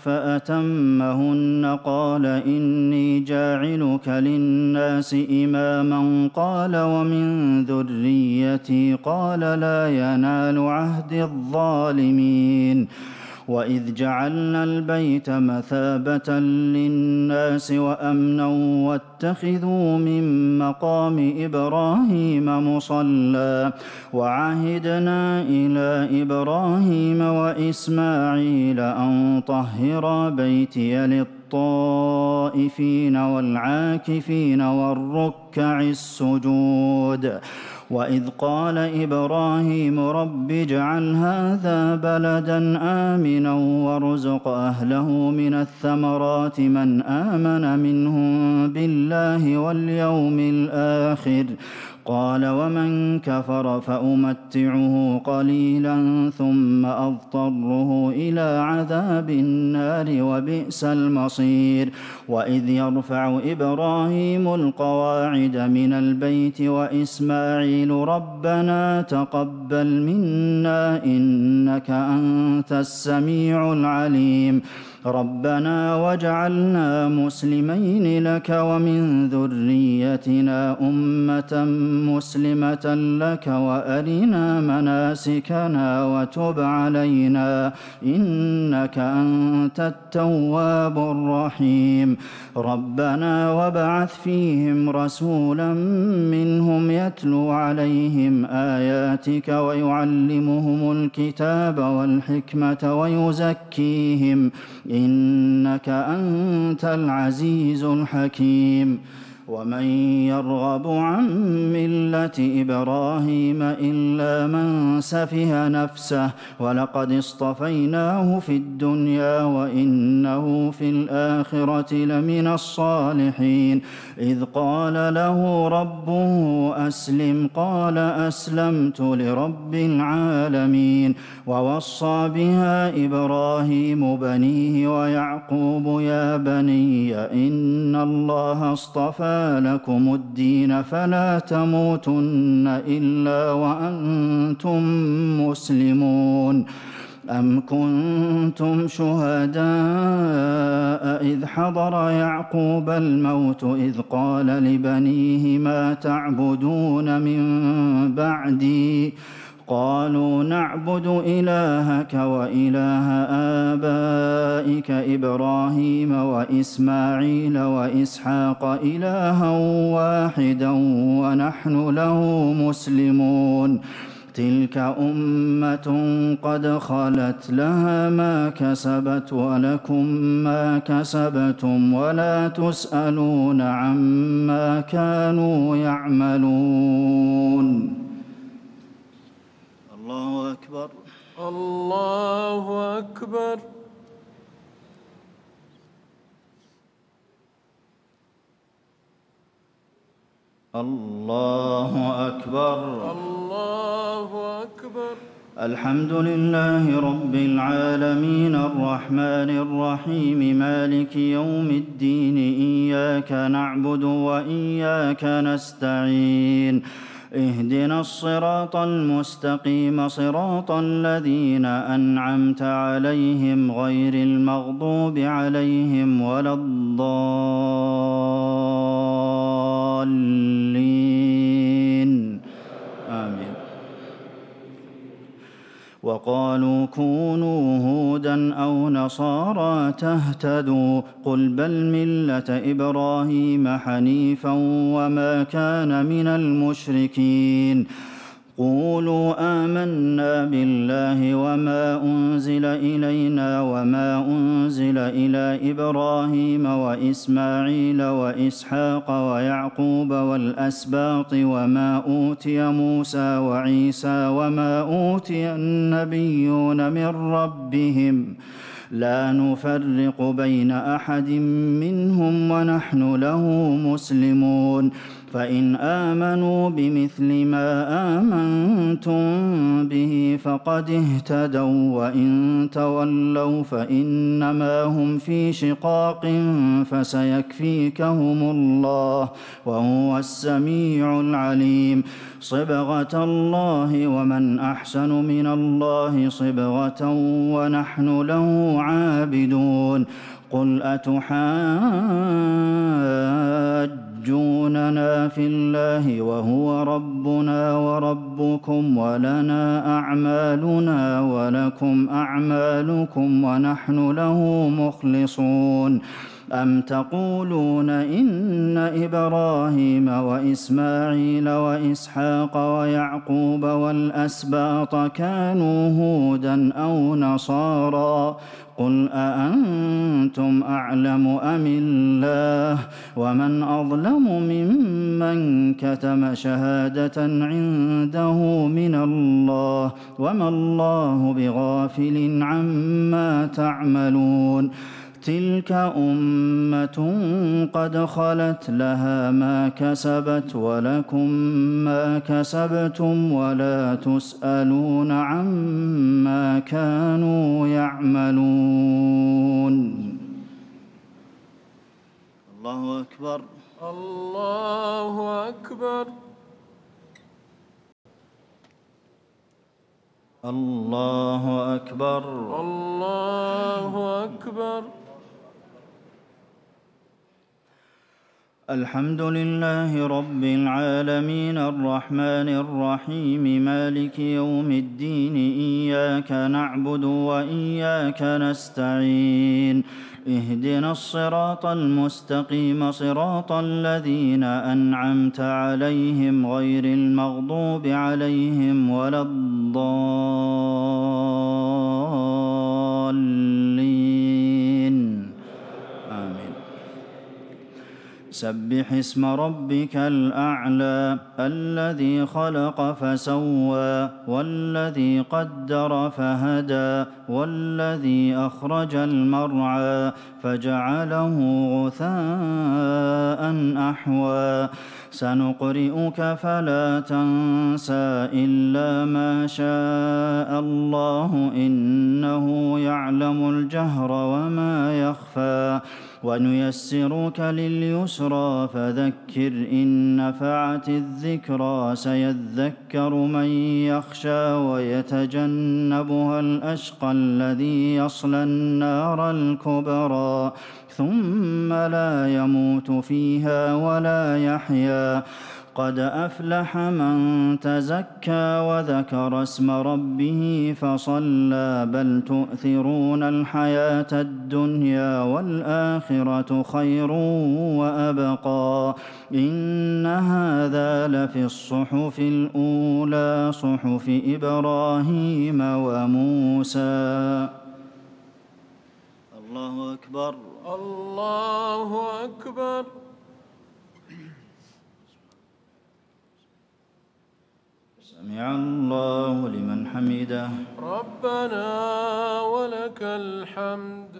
فأتمهن قال إني جاعلك للناس إماما قال ومن ذريتي قال لا ينال عهد الظالمين وإذ جعلنا البيت مثابة للناس وأمنا واتخذوا من مقام إبراهيم مصلى وعهدنا إلى إبراهيم وإسماعيل أن طهرا بيتي للطائفين والعاكفين والركع السجود وإذ قال إبراهيم رب اجعل هذا بلدا آمنا وارزق أهله من الثمرات من آمن منهم بالله واليوم الآخر قال ومن كفر فأمتعه قليلا ثم أضطره إلى عذاب النار وبئس المصير وإذ يرفع إبراهيم القواعد من البيت وإسماعيل ربنا تقبل منا إنك أنت السميع العليم ربنا واجعلنا مسلمين لك ومن ذريتنا أمة مسلمة لك وأرنا مناسكنا وتب علينا إنك أنت التواب الرحيم ربنا وابعث فيهم رسولا منهم يتلو عليهم آياتك ويعلمهم الكتاب والحكمة ويزكيهم إنك أنت العزيز الحكيم ومن يرغب عن ملة إبراهيم إلا من سفه نفسه ولقد اصطفيناه في الدنيا وإنه في الآخرة لمن الصالحين إذ قال له ربه أسلم قال أسلمت لرب العالمين ووصى بها إبراهيم بنيه ويعقوب يا بني إن الله اصطفى لكم الدين فلا تموتن إلا وأنتم مسلمون أم كنتم شهداء إذ حضر يعقوب الموت إذ قال لبنيه ما تعبدون من بعدي قالوا نعبد إلهك وإله آبائك إبراهيم وإسماعيل وإسحاق إلها واحدا ونحن له مسلمون تلك أمة قد خلت لها ما كسبت ولكم ما كسبتم ولا تسألون عما كانوا يعملون الله أكبر الله أكبر الله أكبر الله أكبر الحمد لله رب العالمين الرحمن الرحيم مالك يوم الدين إياك نعبد وإياك نستعين اهدنا الصراط المستقيم صراط الذين أنعمت عليهم غير المغضوب عليهم ولا الضالين آمين وقالوا كونوا هودا أو نصارى تهتدوا قل بل ملة إبراهيم حنيفا وما كان من المشركين قولوا آمنا بالله وما أنزل إلينا وما أنزل إلى إبراهيم وإسماعيل وإسحاق ويعقوب والأسباط وما أوتي موسى وعيسى وما أوتي النبيون من ربهم لا نفرق بين أحد منهم ونحن له مسلمون فإن آمنوا بمثل ما آمنتم به فقد اهتدوا وإن تولوا فإنما هم في شقاق فسيكفيكهم الله وهو السميع العليم صبغة الله ومن أحسن من الله صبغة ونحن له عابدون قل أتحاجوننا في الله وهو ربنا وربكم ولنا أعمالنا ولكم أعمالكم ونحن له مخلصون أم تقولون إن إبراهيم وإسماعيل وإسحاق ويعقوب والأسباط كانوا هودا أو نصارى قل أأنتم أعلم أم الله ومن أظلم ممن كتم شهادة عنده من الله وما الله بغافل عما تعملون تلك أمة قد خلت لها ما كسبت ولكم ما كسبتم ولا تسألون عما كانوا يعملون الله أكبر الله أكبر الله أكبر الله أكبر الحمد لله رب العالمين الرحمن الرحيم مالك يوم الدين إياك نعبد وإياك نستعين اهدنا الصراط المستقيم صراط الذين أنعمت عليهم غير المغضوب عليهم ولا الضالين آمين سبح اسم ربك الأعلى الذي خلق فسوى والذي قدر فهدى والذي أخرج المرعى فجعله غثاء أحوى سنقرئك فلا تنسى إلا ما شاء الله إنه يعلم الجهر وما يخفى ونيسرك لليسرى فذكر إن نفعت الذكرى سيذكر من يخشى ويتجنبها الأشقى الذي يصلى النار الكبرى ثم لا يموت فيها ولا يحيا قد أفلح من تزكى وذكر اسم ربه فصلى بل تؤثرون الحياة الدنيا والآخرة خير وأبقى إن هذا لفي الصحف الأولى صحف إبراهيم وموسى الله أكبر الله أكبر سمع الله لمن حمده ربنا ولك الحمد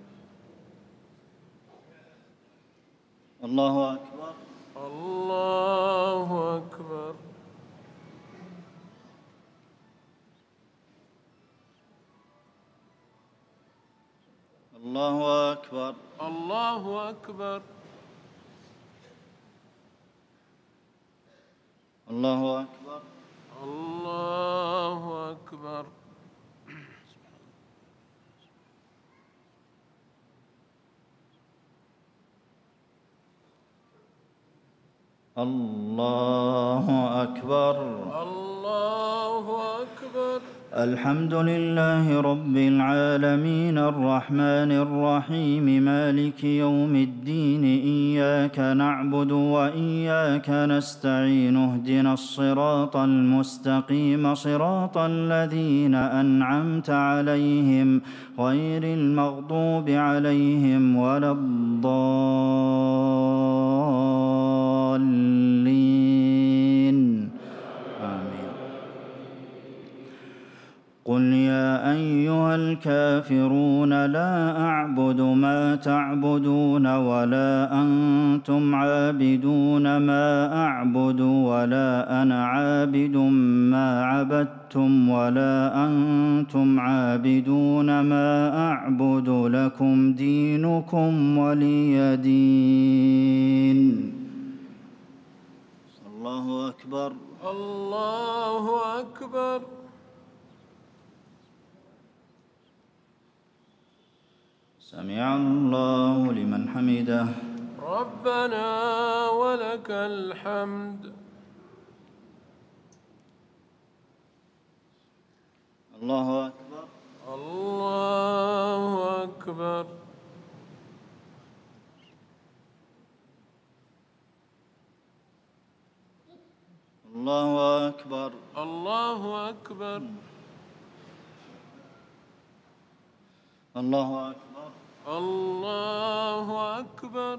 الله أكبر الله أكبر الله أكبر الله أكبر الله أكبر الله أكبر الله أكبر الله أكبر الحمد لله رب العالمين الرحمن الرحيم مالك يوم الدين إياك نعبد وإياك نستعين اهدنا الصراط المستقيم صراط الذين أنعمت عليهم غير المغضوب عليهم ولا الضالين آمين قل يا أيها الكافرون لا أعبد ما تعبدون ولا أنتم عابدون ما أعبد ولا أنا عابد ما عبدتم ولا أنتم عابدون ما أعبد لكم دينكم ولي دين. الله أكبر. الله أكبر. سمع الله لمن حمده. ربنا ولك الحمد. الله أكبر. الله أكبر. الله أكبر. الله أكبر. الله أكبر. الله أكبر.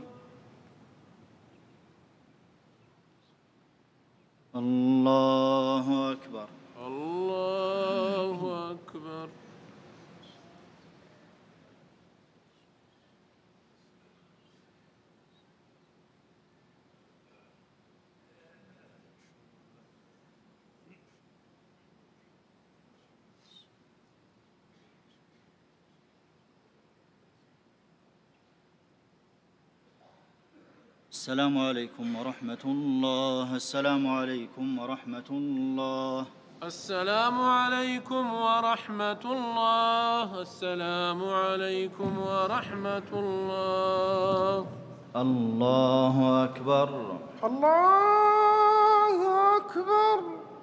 الله أكبر. الله أكبر. السلام عليكم ورحمة الله. السلام عليكم ورحمة الله. السلام عليكم ورحمة الله. السلام عليكم ورحمة الله. الله أكبر. الله أكبر.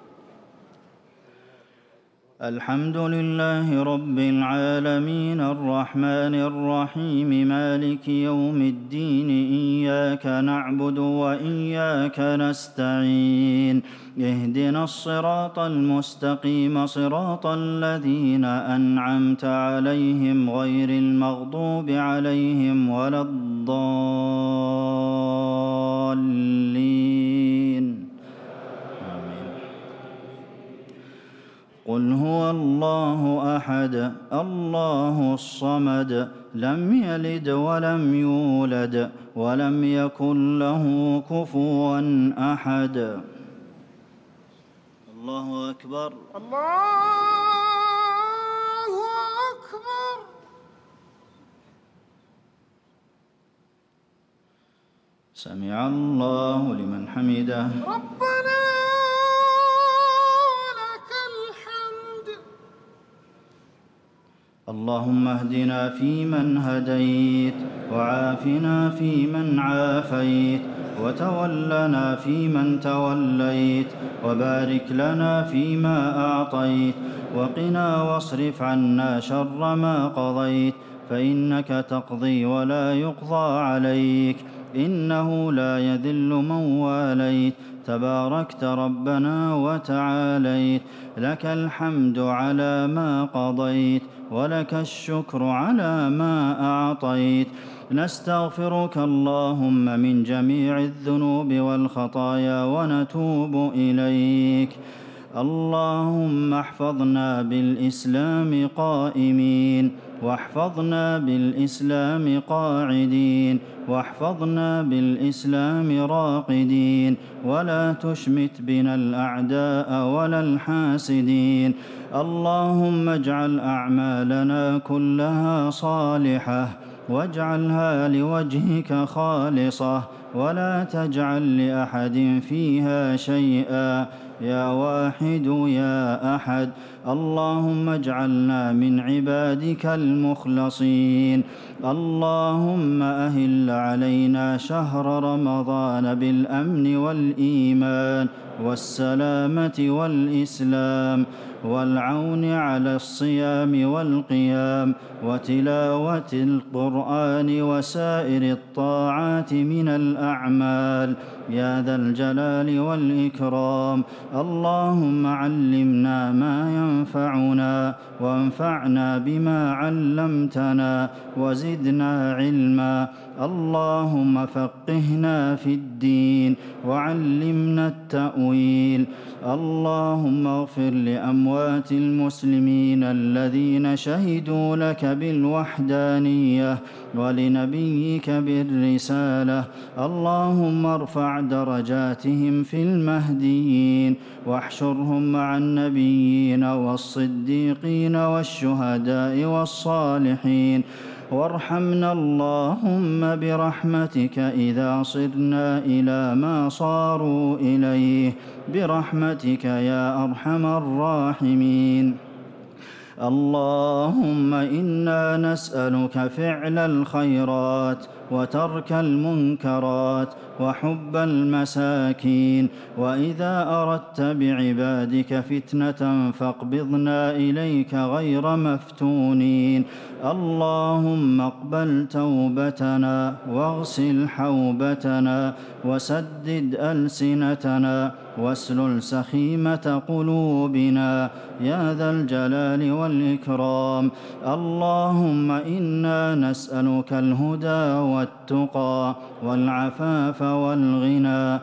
الحمد لله رب العالمين الرحمن الرحيم مالك يوم الدين إياك نعبد وإياك نستعين اهدنا الصراط المستقيم صراط الذين أنعمت عليهم غير المغضوب عليهم ولا الضالين. قل هو الله أحد الله الصمد لم يلد ولم يولد ولم يكن له كفوا أحد. الله أكبر. الله أكبر. سمع الله لمن حمده. ربنا ولك الحمد. اللهم اهدنا فيمن هديت وعافنا فيمن عافيت وتولنا فيمن توليت وبارك لنا فيما أعطيت وقنا واصرف عنا شر ما قضيت فإنك تقضي ولا يقضى عليك إنه لا يذل من واليت تباركت ربنا وتعاليت لك الحمد على ما قضيت ولك الشكر على ما أعطيت. نستغفرك اللهم من جميع الذنوب والخطايا ونتوب إليك. اللهم احفظنا بالإسلام قائمين واحفظنا بالإسلام قاعدين واحفظنا بالإسلام راقدين ولا تشمت بنا الأعداء ولا الحاسدين. اللهم اجعل أعمالنا كلها صالحة واجعلها لوجهك خالصة ولا تجعل لأحد فيها شيئا يا واحد يا أحد. اللهم اجعلنا من عبادك المخلصين. اللهم أهل علينا شهر رمضان بالأمن والإيمان والسلامة والإسلام والعون على الصيام والقيام وتلاوة القرآن وسائر الطاعات من الأعمال يا ذا الجلال والإكرام. اللهم علمنا ما ينفعنا وانفعنا بما علمتنا وزدنا علما. اللهم فقهنا في الدين وعلمنا التأويل. اللهم اغفر لأموات المسلمين الذين شهدوا لك بالوحدانية ولنبيك بالرسالة. اللهم ارفع درجاتهم في المهديين واحشرهم مع النبيين والصديقين والشهداء والصالحين. وارحمنا اللهم برحمتك إذا صرنا إلى ما صاروا إليه برحمتك يا أرحم الراحمين. اللهم إنا نسألك فعل الخيرات وترك المنكرات وحب المساكين، وإذا أردت بعبادك فتنة فاقبضنا إليك غير مفتونين. اللهم اقبل توبتنا واغسل حوبتنا وسدد ألسنتنا واسلل سخيمة قلوبنا يا ذا الجلال والإكرام. اللهم إنا نسألك الهدى والتقى والعفاف والغنى.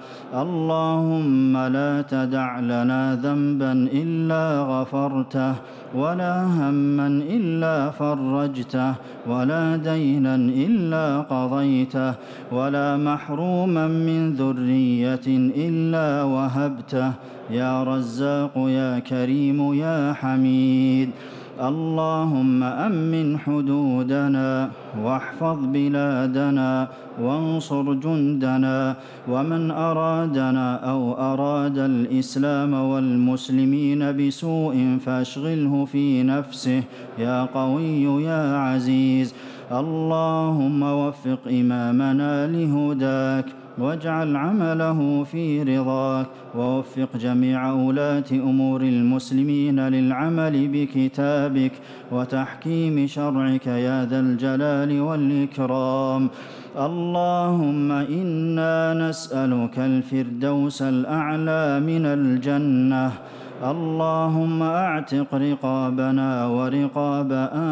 اللهم لا تدع لنا ذنبا إلا غفرته ولا هما إلا فرجته ولا دينا إلا قضيته ولا محروما من ذرية إلا وهبته يا رزاق يا كريم يا حميد. اللهم أمن حدودنا واحفظ بلادنا وانصر جندنا، ومن أرادنا أو أراد الإسلام والمسلمين بسوء فاشغله في نفسه يا قوي يا عزيز. اللهم وفق إمامنا لهداك واجعل عمله في رضاك، ووفق جميع ولاة أمور المسلمين للعمل بكتابك وتحكيم شرعك يا ذا الجلال والإكرام. اللهم إنا نسألك الفردوس الأعلى من الجنة. اللهم اعتق رقابنا ورقاب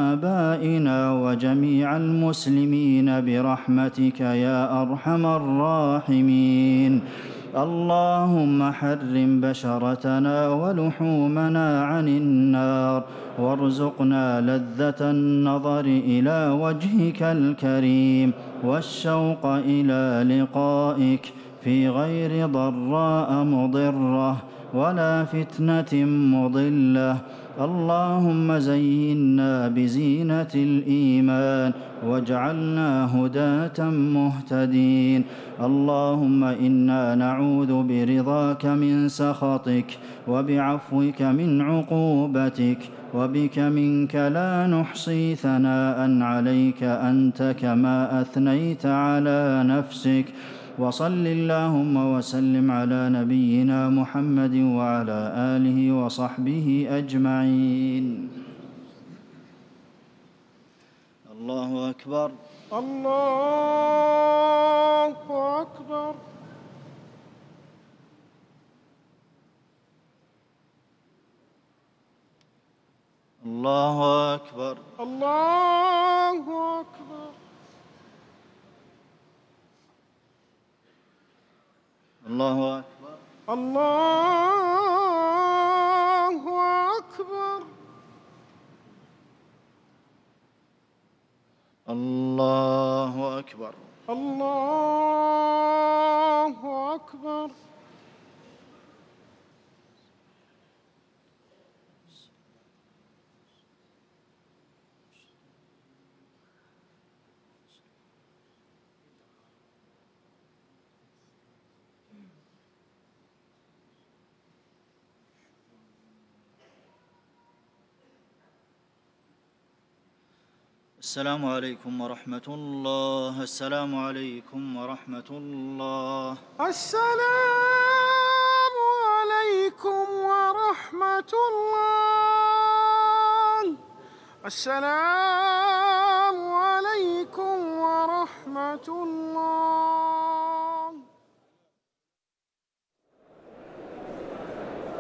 آبائنا وجميع المسلمين برحمتك يا أرحم الراحمين. اللهم حرم بشرتنا ولحومنا عن النار، وارزقنا لذة النظر إلى وجهك الكريم والشوق إلى لقائك في غير ضراء مضرة ولا فتنة مضلة. اللهم زينا بزينة الإيمان واجعلنا هداة مهتدين. اللهم إنا نعوذ برضاك من سخطك وبعفوك من عقوبتك، وبك منك لا نحصي ثناء عليك أنت كما أثنيت على نفسك. وصل اللهم وسلم على نبينا محمد وعلى آله وصحبه أجمعين. الله أكبر. الله أكبر. الله أكبر. الله أكبر. الله أكبر. الله أكبر. الله أكبر. الله أكبر. السلام عليكم ورحمة الله. السلام عليكم ورحمة الله. السلام عليكم ورحمة الله. السلام